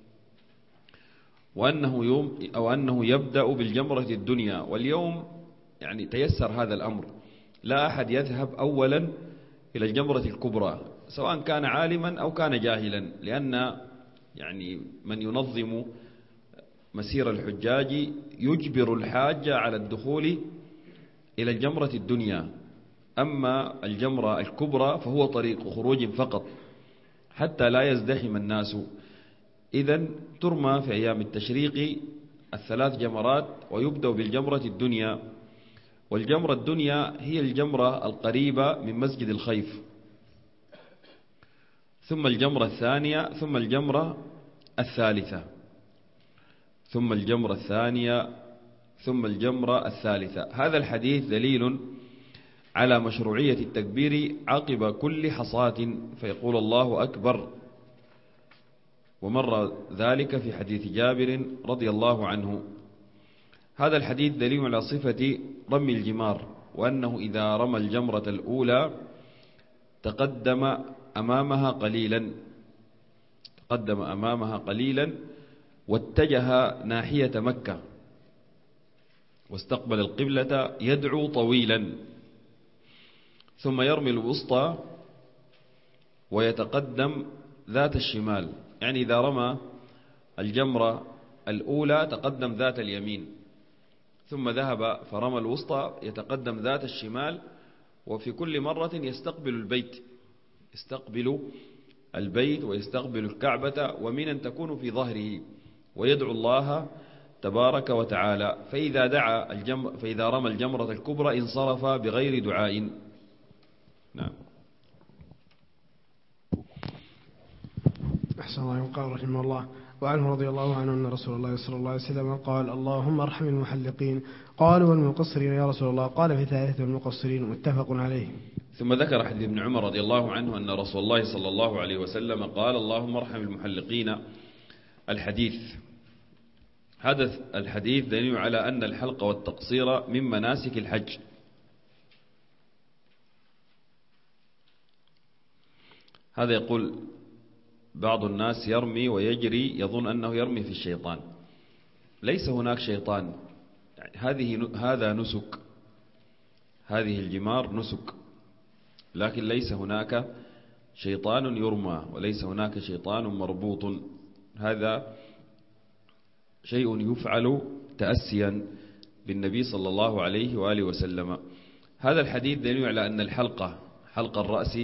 وأنه يبدأ بالجمرة الدنيا. واليوم يعني تيسر هذا الأمر، لا أحد يذهب أولا إلى الجمرة الكبرى سواء كان عالما أو كان جاهلا، لأن يعني من ينظم مسير الحجاج يجبر الحاج على الدخول إلى الجمرة الدنيا. أما الجمرة الكبرى فهو طريق خروج فقط حتى لا يزدحم الناس. إذن ترمى في أيام التشريق الثلاث جمرات، ويبدأ بالجمرة الدنيا. والجمرة الدنيا هي الجمرة القريبة من مسجد الخيف، ثم الجمرة الثانية، ثم الجمرة الثالثة، ثم الجمرة الثانية، ثم الجمرة الثالثة. هذا الحديث دليل على مشروعية التكبير عقب كل حصاة، فيقول الله أكبر. ومر ذلك في حديث جابر رضي الله عنه. هذا الحديث دليل على صفة رمي الجمار، وأنه إذا رمى الجمرة الأولى تقدم أمامها قليلا واتجه ناحية مكة واستقبل القبلة يدعو طويلا، ثم يرمي الوسطى ويتقدم ذات الشمال. يعني إذا رمى الجمرة الأولى تقدم ذات اليمين، ثم ذهب فرمى الوسطى يتقدم ذات الشمال. وفي كل مرة يستقبل البيت ويستقبل الكعبة، ومن تكون في ظهره، ويدعو الله تبارك وتعالى. فإذا رمى الجمرة الكبرى انصرف بغير دعاء. نعم. أحسن الله. قال رحمه الله: وعنه رضي الله عنه أن رسول الله صلى الله عليه وسلم قال: اللهم ارحم المحلقين. قالوا: والمقصرين يا رسول الله؟ قال: في ثالثة المقصرين. متفق عليه. ثم ذكر حديث ابن عمر رضي الله عنه أن رسول الله صلى الله عليه وسلم قال: اللهم ارحم المحلقين. الحديث هذا الحديث دليل على أن الحلق والتقصير من مناسك الحج. هذا يقول بعض الناس يرمي ويجري يظن أنه يرمي في الشيطان. ليس هناك شيطان، هذا نسك، هذه الجمار نسك، لكن ليس هناك شيطان يرمى وليس هناك شيطان مربوط. هذا شيء يفعل تأسيا بالنبي صلى الله عليه وآله وسلم. هذا الحديث دليل على أن الحلقة، حلق الرأس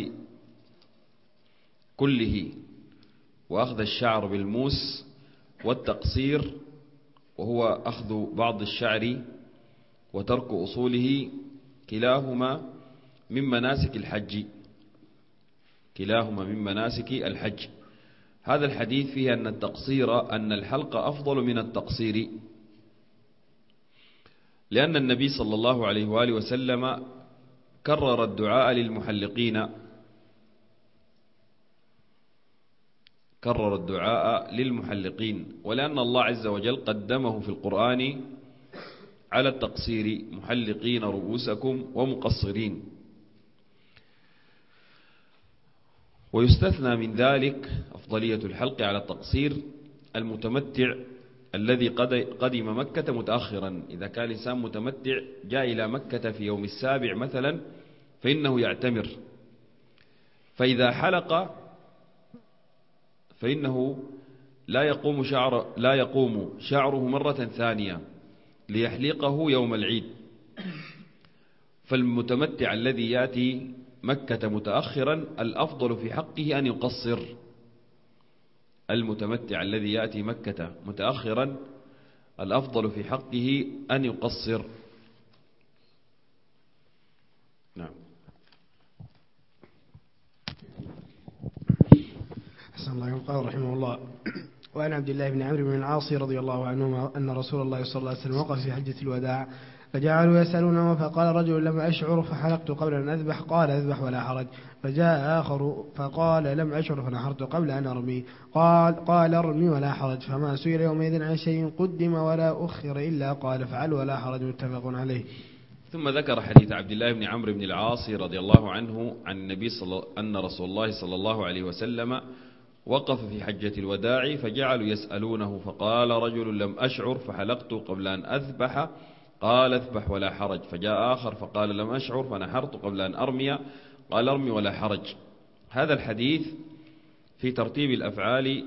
كله وأخذ الشعر بالموس، والتقصير وهو أخذ بعض الشعر وترك أصوله، كلاهما من مناسك الحج، كلاهما من مناسك الحج. هذا الحديث فيه أن التقصير، أن الحلق أفضل من التقصير، لأن النبي صلى الله عليه وآله وسلم كرر الدعاء للمحلقين، كرر الدعاء للمحلقين، ولأن الله عز وجل قدمه في القرآن على التقصير: محلقين رؤوسكم ومقصرين. ويستثنى من ذلك أفضلية الحلق على التقصير المتمتع الذي قدم مكة متأخرا. إذا كان الإنسان متمتع جاء إلى مكة في يوم السابع مثلا فإنه يعتمر، فإذا حلق فإنه لا يقوم شعره مرة ثانية ليحلقه يوم العيد. فالمتمتع الذي يأتي مكة متأخرا الأفضل في حقه أن يقصر. المتمتع الذي يأتي مكة متأخرا الأفضل في حقه أن يقصر. نعم. أحسن الله. قال رحمه الله: وعن عبد الله بن عمرو بن العاص رضي الله عنهما أن رسول الله صلى الله عليه وسلم وقف في حجة الوداع فجعلوا يسألونه، فقال رجل: لم أشعر فحلقت قبل أن أذبح. قال: اذبح ولا حرج. فجاء آخر فقال: لم أشعر فنحرت قبل أن أرمي. قال: ارمي ولا حرج. فما سئل يومئذ عن شيء قدم ولا أخر إلا قال: فعل ولا حرج. متفق عليه. ثم ذكر حديث عبد الله بن عمرو بن العاص رضي الله عنه عن النبي أن رسول الله صلى الله عليه وسلم وقف في حجة الوداع فجعلوا يسألونه، فقال رجل: لم أشعر فحلقت قبل أن أذبح. قال: اذبح ولا حرج. فجاء آخر فقال: لم أشعر فنحرت قبل أن أرمي. قال: ارمي ولا حرج. هذا الحديث في ترتيب الأفعال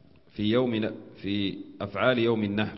في أفعال يوم النحر.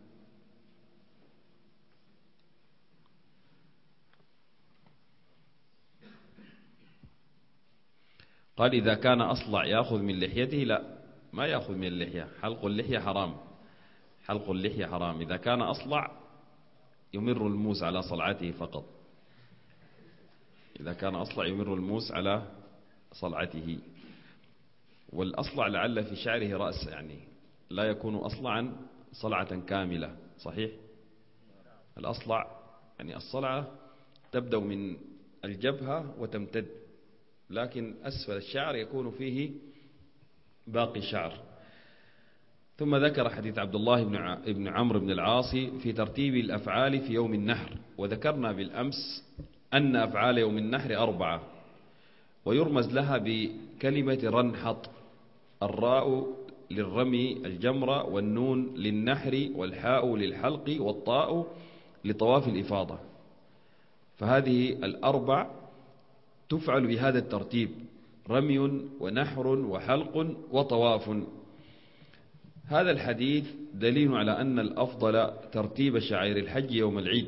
قال: إذا كان أصلع يأخذ من لحيته؟ لا، ما يأخذ من اللحية، حلق اللحية حرام، حلق اللحية حرام. إذا كان أصلع يمر الموس على صلعته فقط، إذا كان أصلع يمر الموس على صلعته. والأصلع لعل في شعره رأس، يعني لا يكون أصلعا صلعة كاملة. صحيح؟ الأصلع يعني الصلعة تبدأ من الجبهة وتمتد، لكن أسفل الشعر يكون فيه باقي شعر. ثم ذكر حديث عبد الله بن عمرو بن العاص في ترتيب الأفعال في يوم النحر. وذكرنا بالأمس أن أفعال يوم النحر 4، ويرمز لها بكلمة رنحط: الراء للرمي الجمرة، والنون للنحر، والحاء للحلق، والطاء لطواف الإفاضة. فهذه 4 تفعل بهذا الترتيب: رمي ونحر وحلق وطواف. هذا الحديث دليل على أن الأفضل ترتيب شعائر الحج يوم العيد،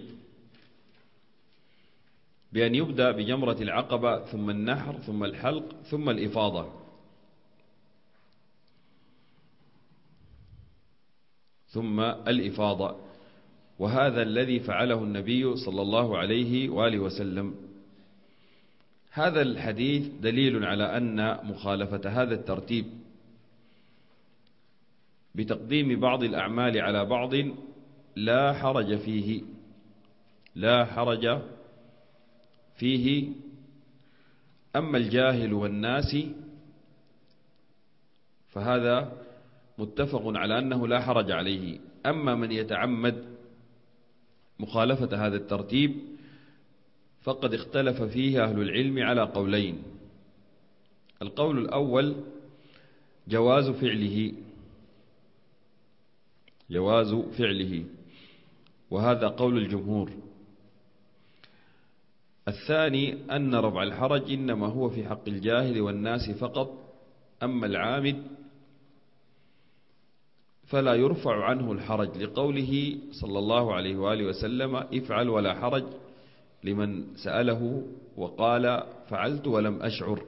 بأن يبدأ بجمرة العقبة ثم النحر ثم الحلق ثم الإفاضة. وهذا الذي فعله النبي صلى الله عليه وآله وسلم. هذا الحديث دليل على أن مخالفة هذا الترتيب بتقديم بعض الأعمال على بعض لا حرج فيه، لا حرج فيه. أما الجاهل والناس فهذا متفق على أنه لا حرج عليه. أما من يتعمد مخالفة هذا الترتيب فقد اختلف فيه أهل العلم على قولين. القول الأول جواز فعله وهذا قول الجمهور. الثاني أن رفع الحرج إنما هو في حق الجاهل والناس فقط، أما العامد فلا يرفع عنه الحرج، لقوله صلى الله عليه وآله وسلم: افعل ولا حرج، لمن سأله وقال فعلت ولم أشعر.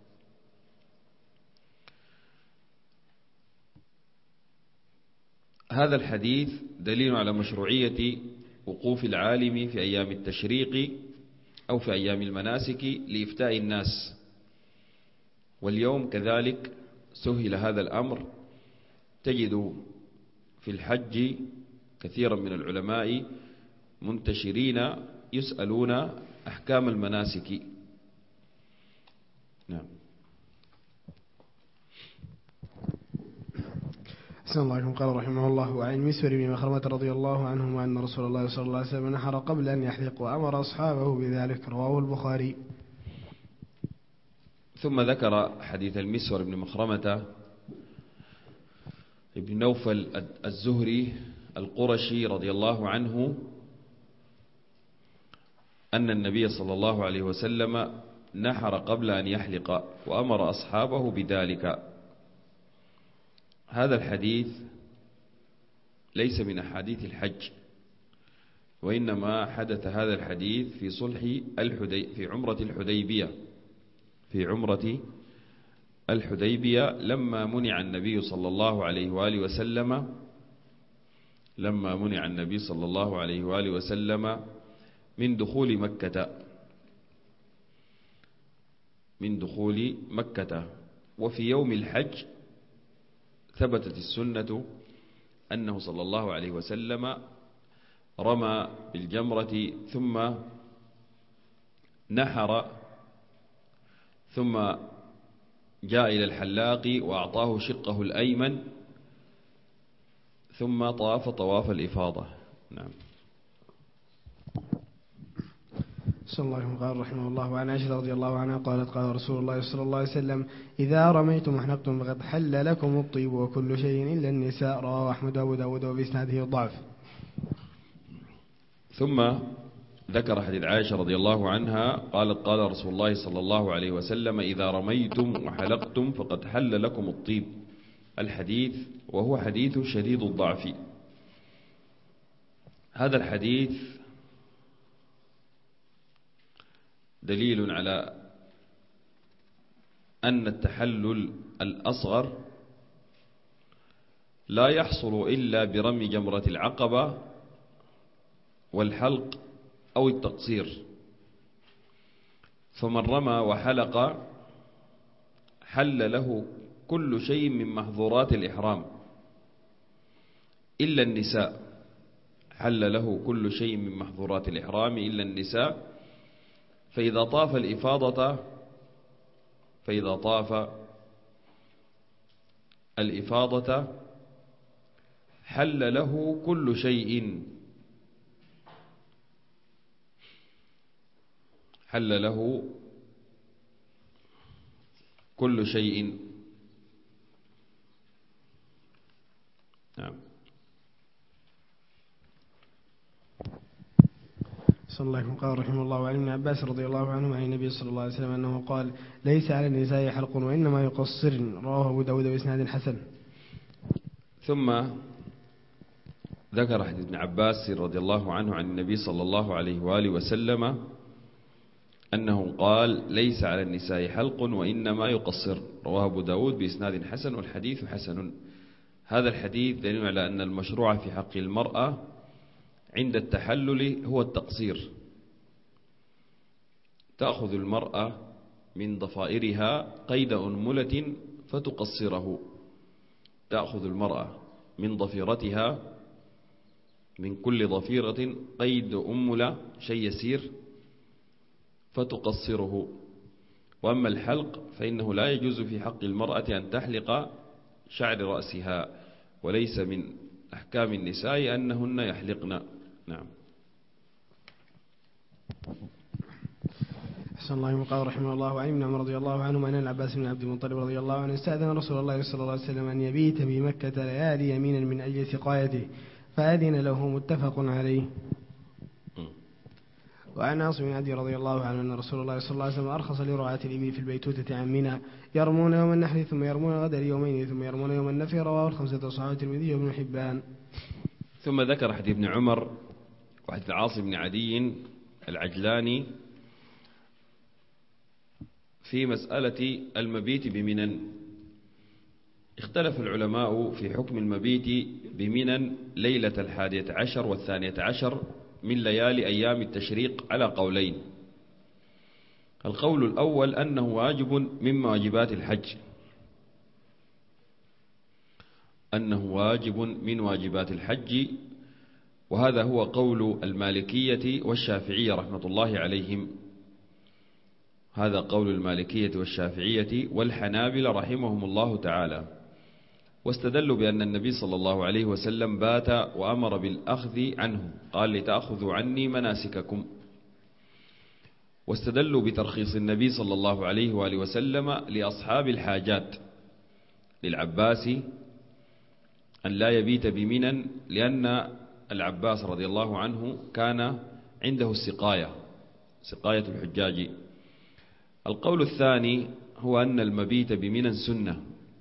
هذا الحديث دليل على مشروعية وقوف العالم في أيام التشريق أو في أيام المناسك لإفتاء الناس، واليوم كذلك سهل هذا الأمر. تجد في الحج كثيرا من العلماء منتشرين يسألون أحكام المناسك. نعم. أحسن الله عليكم. قال رحمه الله: وعن مسور بن مخرمة رضي الله عنهما أن رسول الله صلى الله عليه وسلم نحر قبل أن يحلق وأمر أصحابه بذلك، رواه البخاري. ثم ذكر حديث المسور بن مخرمة ابن نوفل الزهري القرشي رضي الله عنه أن النبي صلى الله عليه وسلم نحر قبل أن يحلق وأمر أصحابه بذلك. هذا الحديث ليس من أحاديث الحج، وإنما حدث هذا الحديث في في عمرة الحديبية لما منع النبي صلى الله عليه وآله وسلم من دخول مكة. وفي يوم الحج ثبتت السنة أنه صلى الله عليه وسلم رمى بالجمرة ثم نحر، ثم جاء إلى الحلاق وأعطاه شقه الأيمن، ثم طاف طواف الإفاضة. نعم. صلى الله عليه وسلم. قال رحمه الله: وعن عائشة رضي الله عنها قالت: قال رسول الله صلى الله عليه وسلم: إذا رميتم وحلقتم فقد حل لكم الطيب وكل شيء إلا النساء، رواه أحمد وأبو داود وبإسناده ضعف. ثم ذكر حديث عائشة رضي الله عنها قالت: قال رسول الله صلى الله عليه وسلم: إذا رميتم وحلقتم فقد حل لكم الطيب. الحديث وهو حديث شديد الضعف. هذا الحديث دليل على أن التحلل الأصغر لا يحصل إلا برمي جمرة العقبة والحلق أو التقصير، فمن رمى وحلق حل له كل شيء من محظورات الإحرام إلا النساء، حل له كل شيء من محظورات الإحرام إلا النساء. فإذا طاف الإفاضة حل له كل شيء، حل له كل شيء. نعم. صلى الله عليه وسلم. قال رحمه الله: وعن ابن عباس رضي الله عنهما عن النبي صلى الله عليه وسلم أنه قال: ليس على النساء حلق وإنما يقصرن، رواه أبو داود بإسناد حسن. ثم ذكر حديث ابن عباس رضي الله عنه عن النبي صلى الله عليه وآله وسلم أنه قال: ليس على النساء حلق وإنما يقصر، رواه أبو داود بإسناد حسن، والحديث حسن. هذا الحديث دليل على أن المشروع في حق المرأة عند التحلل هو التقصير. تأخذ المرأة من ضفائرها قيد أنملة فتقصره، تأخذ المرأة من ضفيرتها من كل ضفيرة قيد أنملة شيء يسير فتقصره. وأما الحلق فإنه لا يجوز في حق المرأة أن تحلق شعر رأسها، وليس من أحكام النساء أنهن يحلقن. نعم. أحسن الله وقال رحمه الله عن ابن عمر رضي الله عنه أن العباس بن عبد المطلب رضي الله عنه استأذن رسول الله صلى الله عليه وسلم أن يبيت بمكة ليالي يمينا من أجل سقايته فأذن له، متفق عليه. وعن عاصم بن عدي رضي الله عنه أن رسول الله صلى الله عليه وسلم أرخص لرعاة الإبل في البيتوتة عن منى يرمون يوم النحر ثم يرمون غدا اليومين ثم يرمون يوم النفر. رواه الخمسة وصححه الترمذي وابن حبان. ثم ذكر حديث ابن عمر وحديث عاصم بن عدي العجلاني في مسألة المبيت بمنى. اختلف العلماء في حكم المبيت بمنى ليلة 11 و12 من ليالي أيام التشريق على قولين. القول الأول أنه واجب من واجبات الحج، أنه واجب من واجبات الحج، وهذا هو قول المالكية والشافعية رحمة الله عليهم. هذا قول المالكية والشافعية والحنابلة رحمهم الله تعالى، واستدلوا بأن النبي صلى الله عليه وسلم بات وأمر بالأخذ عنه، قال لتأخذوا عني مناسككم. واستدلوا بترخيص النبي صلى الله عليه وآله وسلم لأصحاب الحاجات للعباس أن لا يبيت بمنى، لأن العباس رضي الله عنه كان عنده سقاية الحجاج. القول الثاني هو أن المبيت بمنى سنة،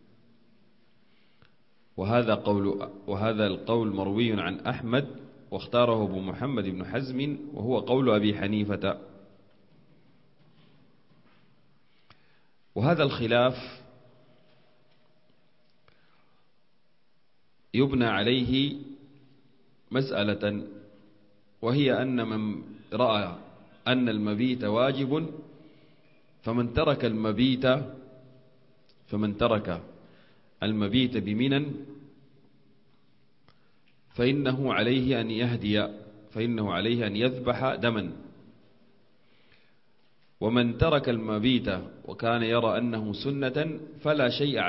وهذا القول مروي عن أحمد واختاره أبو محمد بن حزم وهو قول أبي حنيفة. وهذا الخلاف يبنى عليه مسألة، وهي أن من رأى أن المبيت واجب فمن ترك المبيت بمنى فإنه عليه أن يذبح دما. ومن ترك المبيت وكان يرى أنه سنة فلا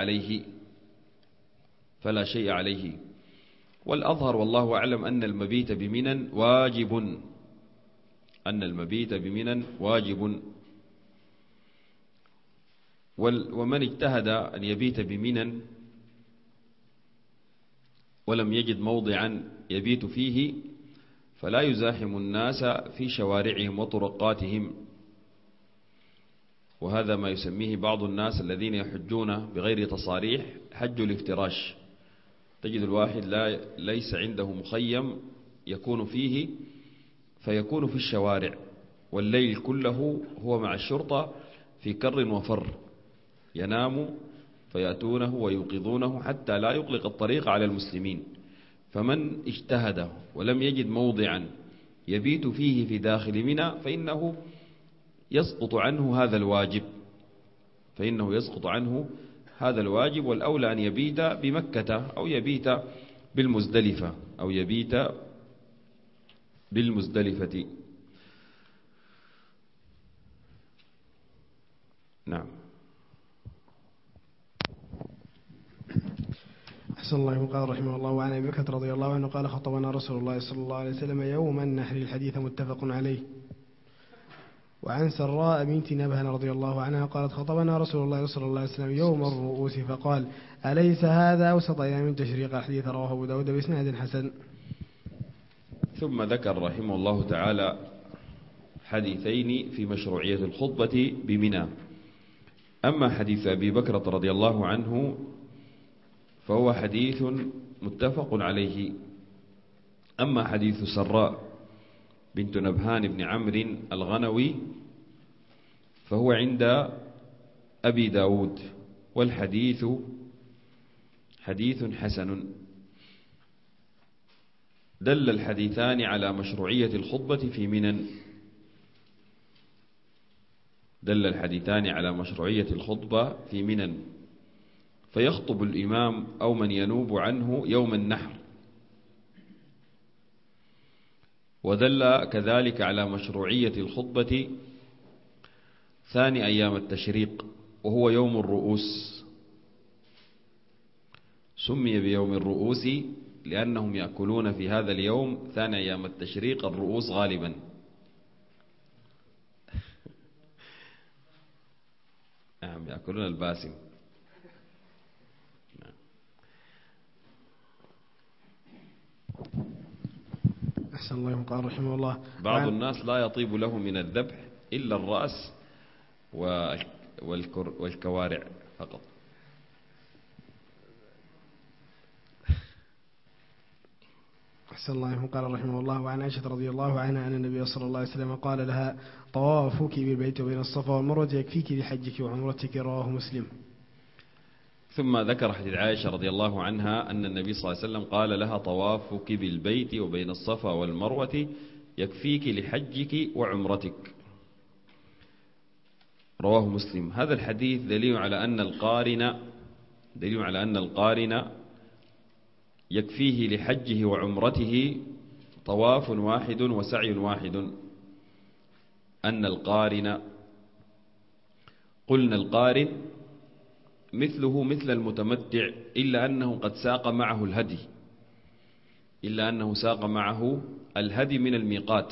شيء عليه. والأظهر والله أعلم أن المبيت بمنى واجب. ومن اجتهد أن يبيت بمنى ولم يجد موضعا يبيت فيه فلا يزاحم الناس في شوارعهم وطرقاتهم. وهذا ما يسميه بعض الناس الذين يحجون بغير تصاريح حج الافتراش. تجد الواحد ليس عنده مخيم يكون فيه، فيكون في الشوارع والليل كله هو مع الشرطة في كر وفر، ينام فيأتونه ويوقظونه حتى لا يغلق الطريق على المسلمين. فمن اجتهد ولم يجد موضعا يبيت فيه في داخل منى فإنه يسقط عنه هذا الواجب. والأولى أن يبيت بمكة أو يبيت بالمزدلفة. نعم. أحسن الله قال رحمه الله وعن أبي بكر رضي الله عنه قال خطبنا رسول الله صلى الله عليه وسلم يوم النحر. الحديث متفق عليه. وعن سراء بنت نبهان رضي الله عنها قالت خطبنا رسول الله صلى الله عليه وسلم يوم الرؤوس فقال أليس هذا أوسط أيام التشريق؟ الحديث رواه أبو داود بإسناد حسن. ثم ذكر رحمه الله تعالى حديثين في مشروعية الخطبة بمنى. أما حديث أبي بكر رضي الله عنه فهو حديث متفق عليه. أما حديث سراء بنت نبهان بن عمرو الغنوي فهو عند أبي داود، والحديث حديث حسن. دل الحديثان على مشروعية الخطبة في منى، فيخطب الإمام أو من ينوب عنه يوم النحر. ودل كذلك على مشروعية الخطبة ثاني أيام التشريق وهو يوم الرؤوس. سمي بيوم الرؤوس لأنهم يأكلون في هذا اليوم ثاني أيام التشريق الرؤوس غالبا. نعم، يأكلون الباسم. أحسن الله قال رحمه الله. بعض الناس لا يطيب له من الذبح إلا الرأس والكوارع فقط. أحسن الله قال رحمه الله. وعن عائشة رضي الله عنها أن النبي صلى الله عليه وسلم قال لها: طوافك بالبيت وبين الصفا والمروة يكفيك لحجك وعمرتك. رواه مسلم. ثم ذكر حديث عائشة رضي الله عنها أن النبي صلى الله عليه وسلم قال لها: طوافك بالبيت وبين الصفا والمروة يكفيك لحجك وعمرتك. رواه مسلم. هذا الحديث دليل على أن القارن يكفيه لحجه وعمرته طواف واحد وسعي واحد. أن القارن، قلنا القارن مثله مثل المتمتع إلا أنه قد ساق معه الهدي من الميقات،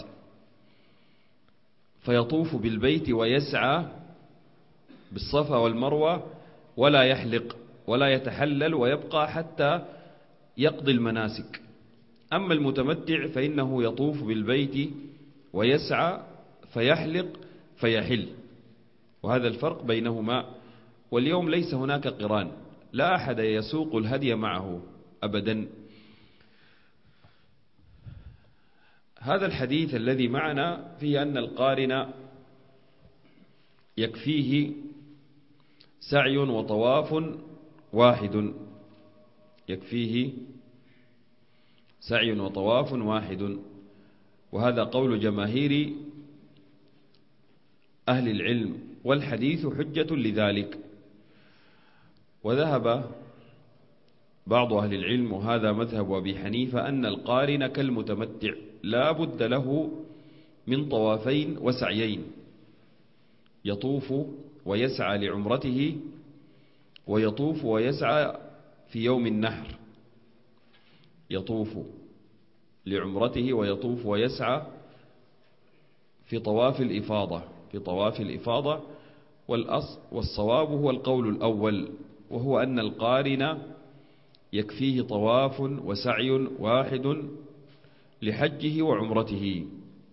فيطوف بالبيت ويسعى بالصفا والمروة ولا يحلق ولا يتحلل ويبقى حتى يقضي المناسك. أما المتمتع فإنه يطوف بالبيت ويسعى فيحلق فيحل، وهذا الفرق بينهما. واليوم ليس هناك قران، لا أحد يسوق الهدي معه أبدا. هذا الحديث الذي معنا فيه أن القارن يكفيه سعي وطواف واحد، وهذا قول جماهير أهل العلم، والحديث حجة لذلك. وذهب بعض أهل العلم، وهذا مذهب أبي حنيفة، أن القارن كالمتمتع لا بد له من طوافين وسعيين، يطوف ويسعى لعمرته ويطوف ويسعى في يوم النحر، يطوف لعمرته ويطوف ويسعى في طواف الإفاضة. والصواب هو القول الأول، وهو أن القارن يكفيه طواف وسعي واحد لحجه وعمرته،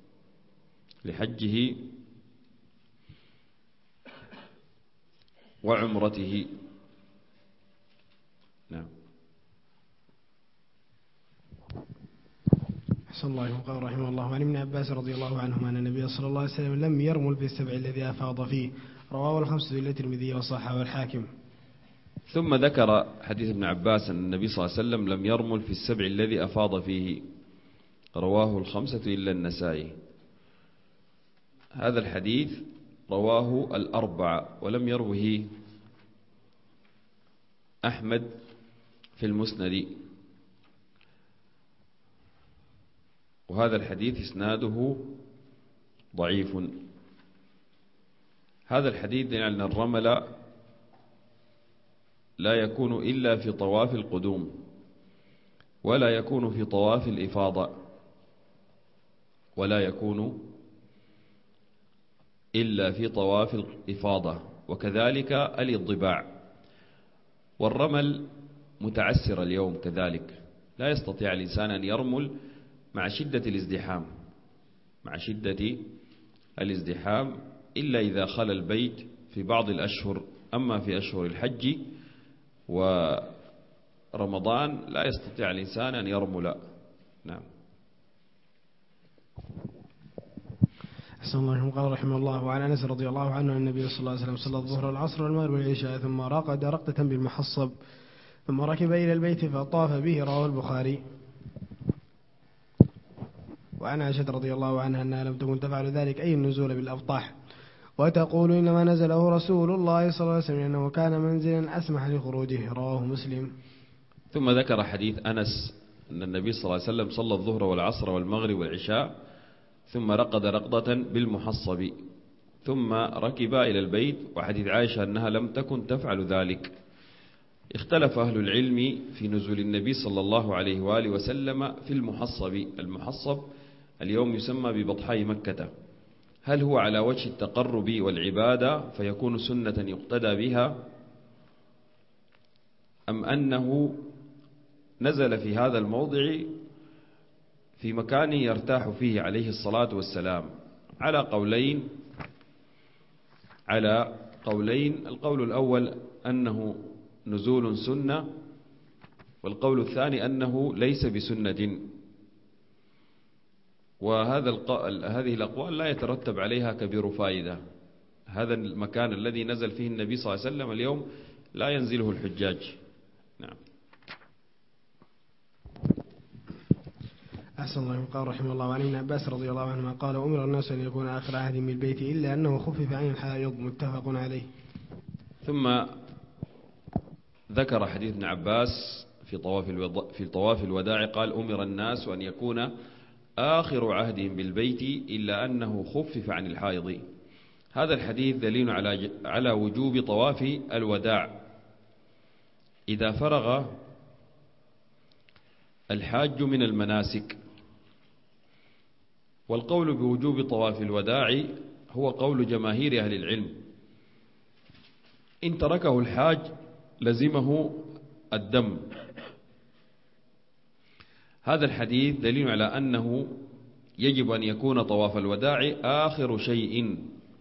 نعم. أحسن الله قال رحمه الله. وعن ابن عباس رضي الله عنهما أن النبي صلى الله عليه وسلم لم يرمل في السبع الذي أفاض فيه. رواه الخمسة إلا الترمذي وصححه والحاكم. ثم ذكر حديث ابن عباس أن النبي صلى الله عليه وسلم لم يرمل في السبع الذي أفاض فيه. رواه الخمسة إلا النسائي. هذا الحديث رواه الأربعة ولم يروه أحمد في المسند، وهذا الحديث إسناده ضعيف. هذا الحديث دليل أن الرمل لا يكون إلا في طواف القدوم، ولا يكون في طواف الإفاضة، وكذلك الإضباع. والرمل متعسر اليوم كذلك، لا يستطيع الإنسان أن يرمل مع شدة الازدحام إلا إذا خلى البيت في بعض الأشهر. أما في أشهر الحج ورمضان لا يستطيع الإنسان أن يرمل. نعم. أحسن الله قال رحمه الله. وعن أنس رضي الله عنه أن النبي صلى الله عليه وسلم صلى الظهر والعصر والمغرب والعشاء ثم رقد رقدة بالمحصب ثم ركب إلى البيت فطاف به. رواه البخاري. وعن عائشة رضي الله عنها أنها لم تكن تفعل ذلك، أي النزول بالأبطاح، وتقول إنما نزله رسول الله صلى الله عليه وسلم لأنه كان منزلا أسمح لخروجه. رواه مسلم. ثم ذكر حديث أنس أن النبي صلى الله عليه وسلم صلى الظهر والعصر والمغرب والعشاء ثم رقد رقدة بالمحصب ثم ركب إلى البيت، وحديث عائشة أنها لم تكن تفعل ذلك. اختلف أهل العلم في نزول النبي صلى الله عليه وآله وسلم في المحصب. المحصب اليوم يسمى ببطحاء مكة، هل هو على وجه التقرب والعبادة فيكون سنة يقتدى بها، أم أنه نزل في هذا الموضع في مكان يرتاح فيه عليه الصلاة والسلام؟ على قولين. القول الأول أنه نزول سنة، والقول الثاني أنه ليس بسنة. هذه الأقوال لا يترتب عليها كبير فائدة. هذا المكان الذي نزل فيه النبي صلى الله عليه وسلم اليوم لا ينزله الحجاج. نعم. أحسن الله. قال رحمه الله: وعن ابن عباس رضي الله عنهما قال: أمر الناس أن يكون آخر عهد بالبيت إلا أنه خفف عن الحائض. متفق عليه. ثم ذكر حديث ابن عباس في طواف الوداع قال: أمر الناس أن يكون آخر عهدهم بالبيت إلا أنه خفف عن الحائض. هذا الحديث دليل على وجوب طواف الوداع إذا فرغ الحاج من المناسك. والقول بوجوب طواف الوداع هو قول جماهير أهل العلم. إن تركه الحاج لزمه الدم. هذا الحديث دليل على أنه يجب أن يكون طواف الوداع آخر شيء،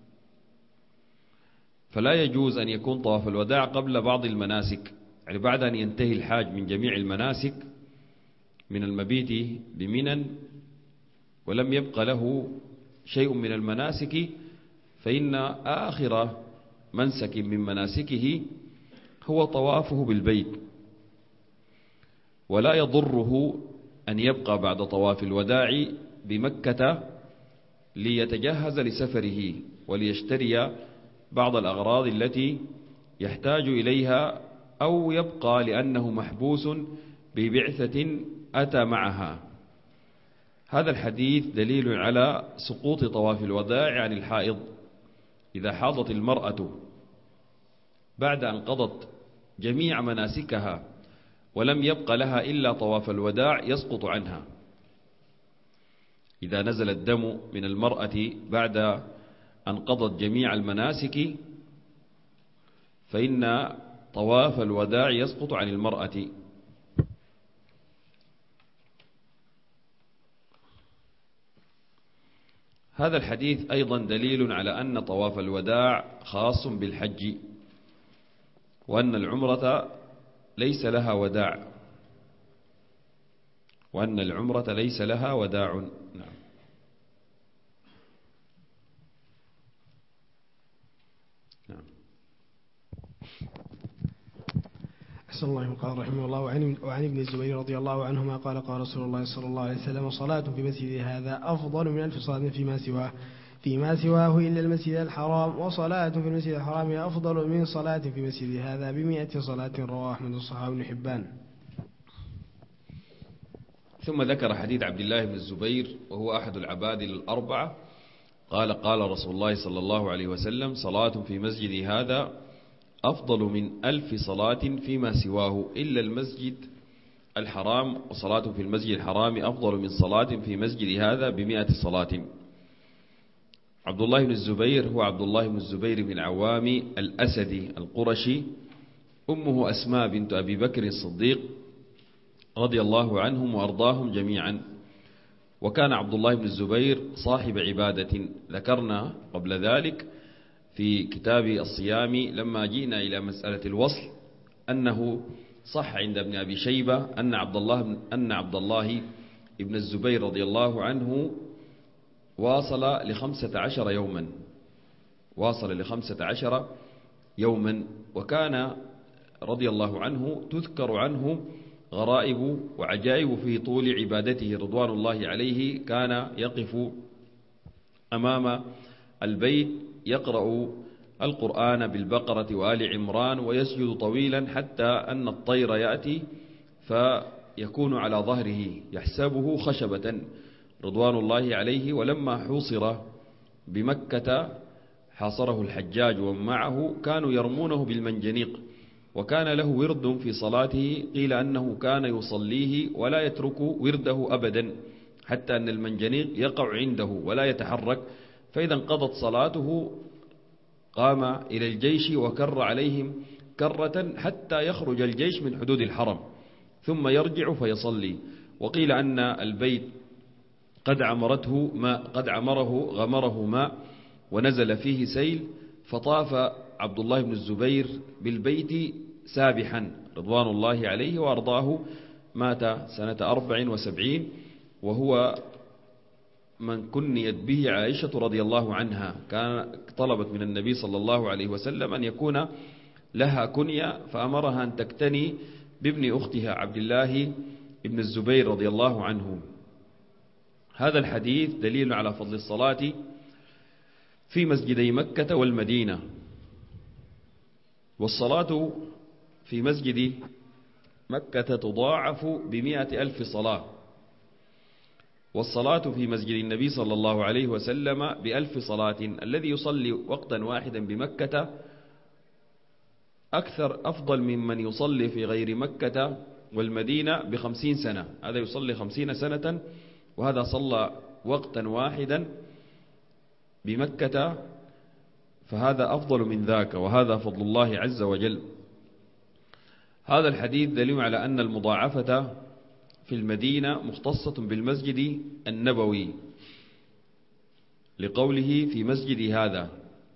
فلا يجوز أن يكون طواف الوداع قبل بعض المناسك، يعني بعد أن ينتهي الحاج من جميع المناسك من المبيت بمنى ولم يبق له شيء من المناسك، فإن آخر منسك من مناسكه هو طوافه بالبيت، ولا يضره أن يبقى بعد طواف الوداع بمكة ليتجهز لسفره وليشتري بعض الأغراض التي يحتاج إليها، أو يبقى لأنه محبوس ببعثة أتى معها. هذا الحديث دليل على سقوط طواف الوداع عن الحائض. إذا حاضت المرأة بعد أن قضت جميع مناسكها ولم يبق لها إلا طواف الوداع يسقط عنها. إذا نزل الدم من المرأة بعد أن قضت جميع المناسك فإن طواف الوداع يسقط عن المرأة. هذا الحديث أيضا دليل على أن طواف الوداع خاص بالحج، وأن العمرة ليس لها وداع. نعم. أحسن الله. قال رحمه الله: وعن ابن الزبير رضي الله عنهما قال: قال رسول الله صلى الله عليه وسلم: صلاة في مسجد هذا أفضل من 1000 صلاة فيما سواه إلا المسجد الحرام، وصلاة في المسجد الحرام أفضل من صلاة في مسجد هذا ب100 صلاة. رواه أحمد والصحابة بن حبان. ثم ذكر حديث عبد الله بن الزبير وهو أحد العبادل الأربعة قال: قال رسول الله صلى الله عليه وسلم: صلاة في مسجد هذا أفضل من 1000 صلاة فيما سواه إلا المسجد الحرام، وصلاة في المسجد الحرام أفضل من صلاة في مسجد هذا ب100 صلاة. عبد الله بن الزبير هو عبد الله بن الزبير بن العوام الأسدي القرشي، أمه أسماء بنت أبي بكر الصديق رضي الله عنهم وأرضاهم جميعا. وكان عبد الله بن الزبير صاحب عبادة، ذكرنا قبل ذلك في كتاب الصيام لما جئنا إلى مسألة الوصل أنه صح عند ابن أبي شيبة أن عبد الله ابن الزبير رضي الله عنه واصل ل15 يوما، وكان رضي الله عنه تذكر عنه غرائب وعجائب في طول عبادته رضوان الله عليه. كان يقف أمام البيت يقرأ القرآن بالبقرة وآل عمران ويسجد طويلا حتى أن الطير يأتي فيكون على ظهره يحسبه خشبة رضوان الله عليه. ولما حوصر بمكة حاصره الحجاج ومن معه كانوا يرمونه بالمنجنيق وكان له ورد في صلاته قيل أنه كان يصليه ولا يترك ورده أبدا حتى أن المنجنيق يقع عنده ولا يتحرك، فإذا انقضت صلاته قام إلى الجيش وكر عليهم كرة حتى يخرج الجيش من حدود الحرم ثم يرجع فيصلي. وقيل أن البيت قد غمره ماء ونزل فيه سيل، فطاف عبد الله بن الزبير بالبيت سابحا رضوان الله عليه وأرضاه، مات سنة 74 وهو من كنيت به عائشة رضي الله عنها. كان طلبت من النبي صلى الله عليه وسلم أن يكون لها كنية، فأمرها أن تكتني بابن أختها عبد الله بن الزبير رضي الله عنه. هذا الحديث دليل على فضل الصلاة في مسجدي مكة والمدينة. والصلاة في مسجد مكة تضاعف ب100,000 صلاة، والصلاة في مسجد النبي صلى الله عليه وسلم ب1000 صلاة. الذي يصلي وقتا واحدا بمكة أفضل ممن يصلي في غير مكة والمدينة ب50 سنة. هذا يصلي 50 سنة وهذا صلى وقتا واحدا بمكة، فهذا أفضل من ذاك، وهذا فضل الله عز وجل. هذا الحديث دليل على أن المضاعفة في المدينة مختصة بالمسجد النبوي لقوله في مسجد هذا.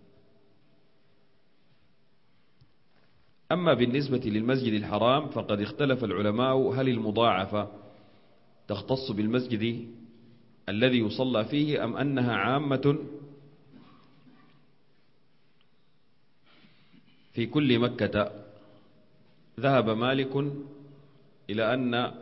أما بالنسبة للمسجد الحرام فقد اختلف العلماء هل المضاعفة تختص بالمسجد الذي يصلى فيه أم أنها عامة في كل مكة. ذهب مالك إلى أن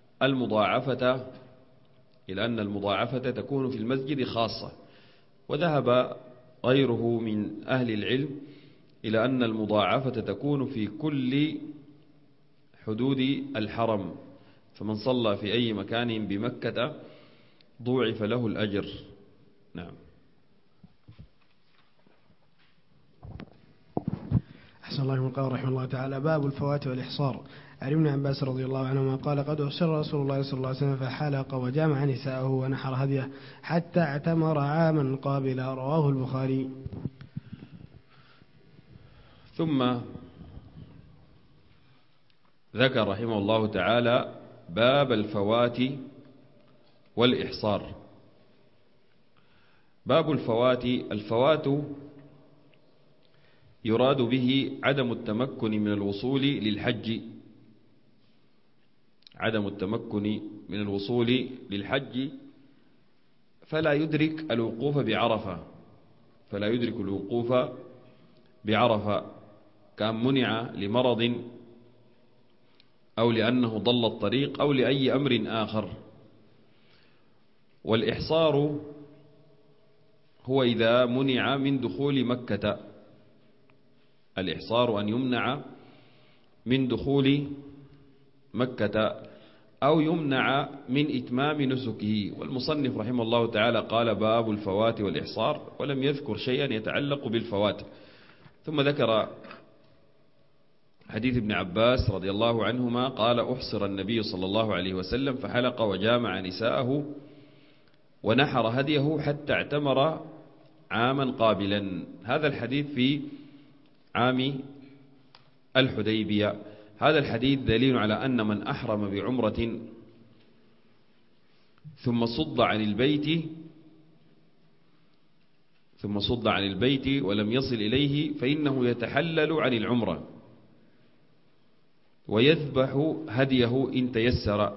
المضاعفة تكون في المسجد خاصة، وذهب غيره من أهل العلم إلى أن المضاعفة تكون في كل حدود الحرم، فمن صلى في أي مكان بمكة ضوعف له الأجر. نعم. أحسن الله من قال رحمه الله تعالى. باب الفوات والإحصار. عن ابن عباس رضي الله عنهما قال قد أحصر رسول الله صلى الله عليه وسلم فحلق وجامع نساءه ونحر هديه حتى اعتمر عاما قابلا، رواه البخاري. ثم ذكر رحمه الله تعالى باب الفوات والإحصار. باب الفوات يراد به عدم التمكن من الوصول للحج، فلا يدرك الوقوف بعرفة، كان منع لمرض أو لأنه ضل الطريق أو لأي أمر آخر. والإحصار هو إذا منع من دخول مكة، الإحصار أن يمنع من دخول مكة أو يمنع من إتمام نسكه. والمصنف رحمه الله تعالى قال باب الفوات والإحصار ولم يذكر شيئا يتعلق بالفوات. ثم ذكر حديث ابن عباس رضي الله عنهما قال أحصر النبي صلى الله عليه وسلم فحلق وجامع نساءه ونحر هديه حتى اعتمر عاما قابلا. هذا الحديث في عام الحديبية. هذا الحديث دليل على أن من أحرم بعمرة ثم صد عن البيت ولم يصل إليه فإنه يتحلل عن العمرة ويذبح هديه إن تيسر،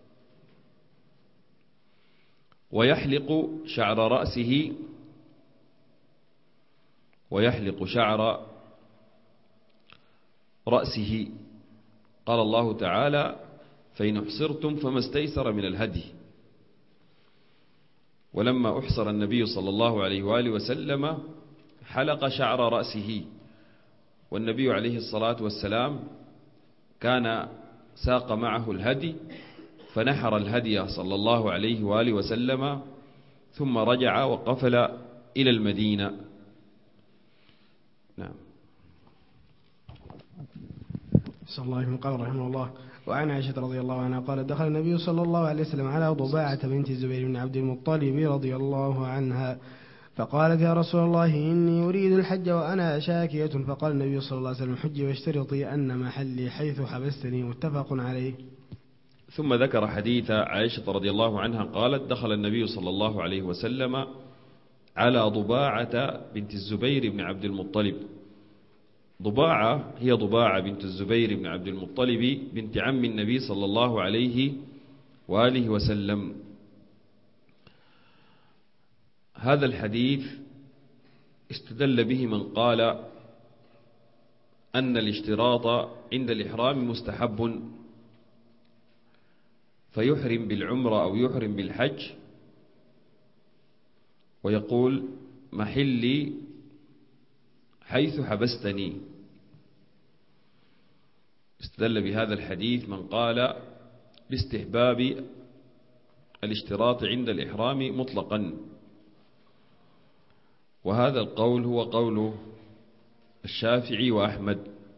ويحلق شعر رأسه. قال الله تعالى فإن أحصرتم فما استيسر من الهدي. ولما أحصر النبي صلى الله عليه وآله وسلم حلق شعر رأسه، والنبي عليه الصلاة والسلام كان ساق معه الهدي فنحر الهدي صلى الله عليه وآله وسلم ثم رجع وقفل إلى المدينة. نعم. صلى الله عليه وسلم قال رحمه الله: وعن عائشة رضي الله عنها قال: دخل النبي صلى الله عليه وسلم على ضباعة بنت الزبير بن عبد المطلب رضي الله عنها فقالت: يا رسول الله إني أريد الحج وأنا شاكية. فقال النبي صلى الله عليه وسلم: حجي واشترطي أن محلي حيث حبستني. متفق عليه. ثم ذكر حديث عائشة رضي الله عنها قالت: دخل النبي صلى الله عليه وسلم على ضباعة بنت الزبير بن عبد المطلب. ضباعة هي ضباعة بنت الزبير بن عبد المطلب بنت عم النبي صلى الله عليه وآله وسلم. هذا الحديث استدل به من قال أن الاشتراط عند الإحرام مستحب، فيحرم بالعمرة أو يحرم بالحج ويقول: محلي حيث حبستني. استدل بهذا الحديث من قال باستحباب الاشتراط عند الإحرام مطلقا، وهذا القول هو قول الشافعي وأحمد،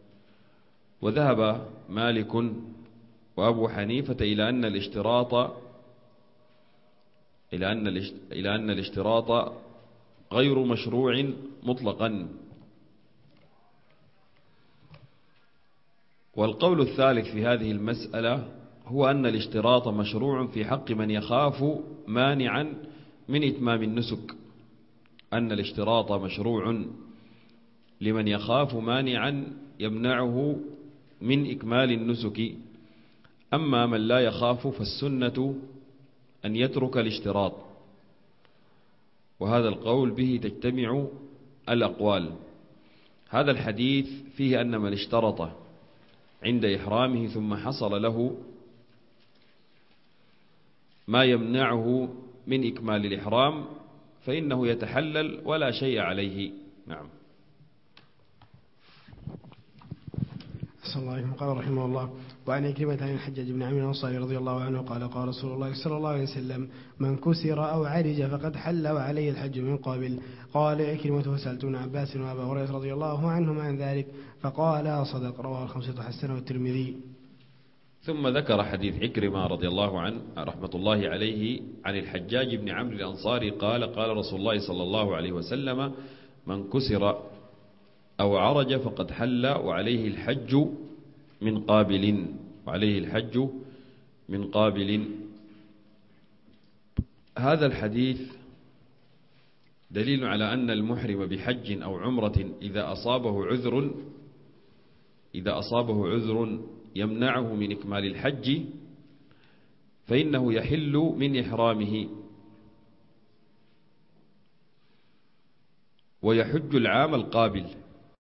وذهب مالك وأبو حنيفة إلى أن الاشتراط غير مشروع مطلقا. والقول الثالث في هذه المسألة هو أن الاشتراط مشروع في حق من يخاف مانعا من إتمام النسك، أن الاشتراط مشروع لمن يخاف مانعا يمنعه من إكمال النسك. أما من لا يخاف فالسنة أن يترك الاشتراط، وهذا القول به تجتمع الأقوال. هذا الحديث فيه أن من اشترط عند إحرامه ثم حصل له ما يمنعه من إكمال الإحرام فإنه يتحلل ولا شيء عليه. نعم. صلى الله عليه وسلم قال رحمه الله: وعن عكرمة عن الحجاج بن عمرو الأنصاري رضي الله عنه قال: قال رسول الله صلى الله عليه وسلم: من كسر أو عرج فقد حل وعليه الحج من قبل. قال عكرمة: فسألت ابن عباس وأبا هريرة رضي الله عنهما عن ذلك فقال: صدق. رواه الخمسة حسنه الترمذي. ثم ذكر حديث عكرمة رضي الله عنه رحمة الله عليه عن الحجاج بن عمرو الأنصاري قال: قال رسول الله صلى الله عليه وسلم: من كسر أو عرج فقد حل وعليه الحج من قابل. وعليه الحج من قابل. هذا الحديث دليل على أن المحرم بحج أو عمرة إذا أصابه عذر يمنعه من إكمال الحج فإنه يحل من إحرامه ويحج العام القابل.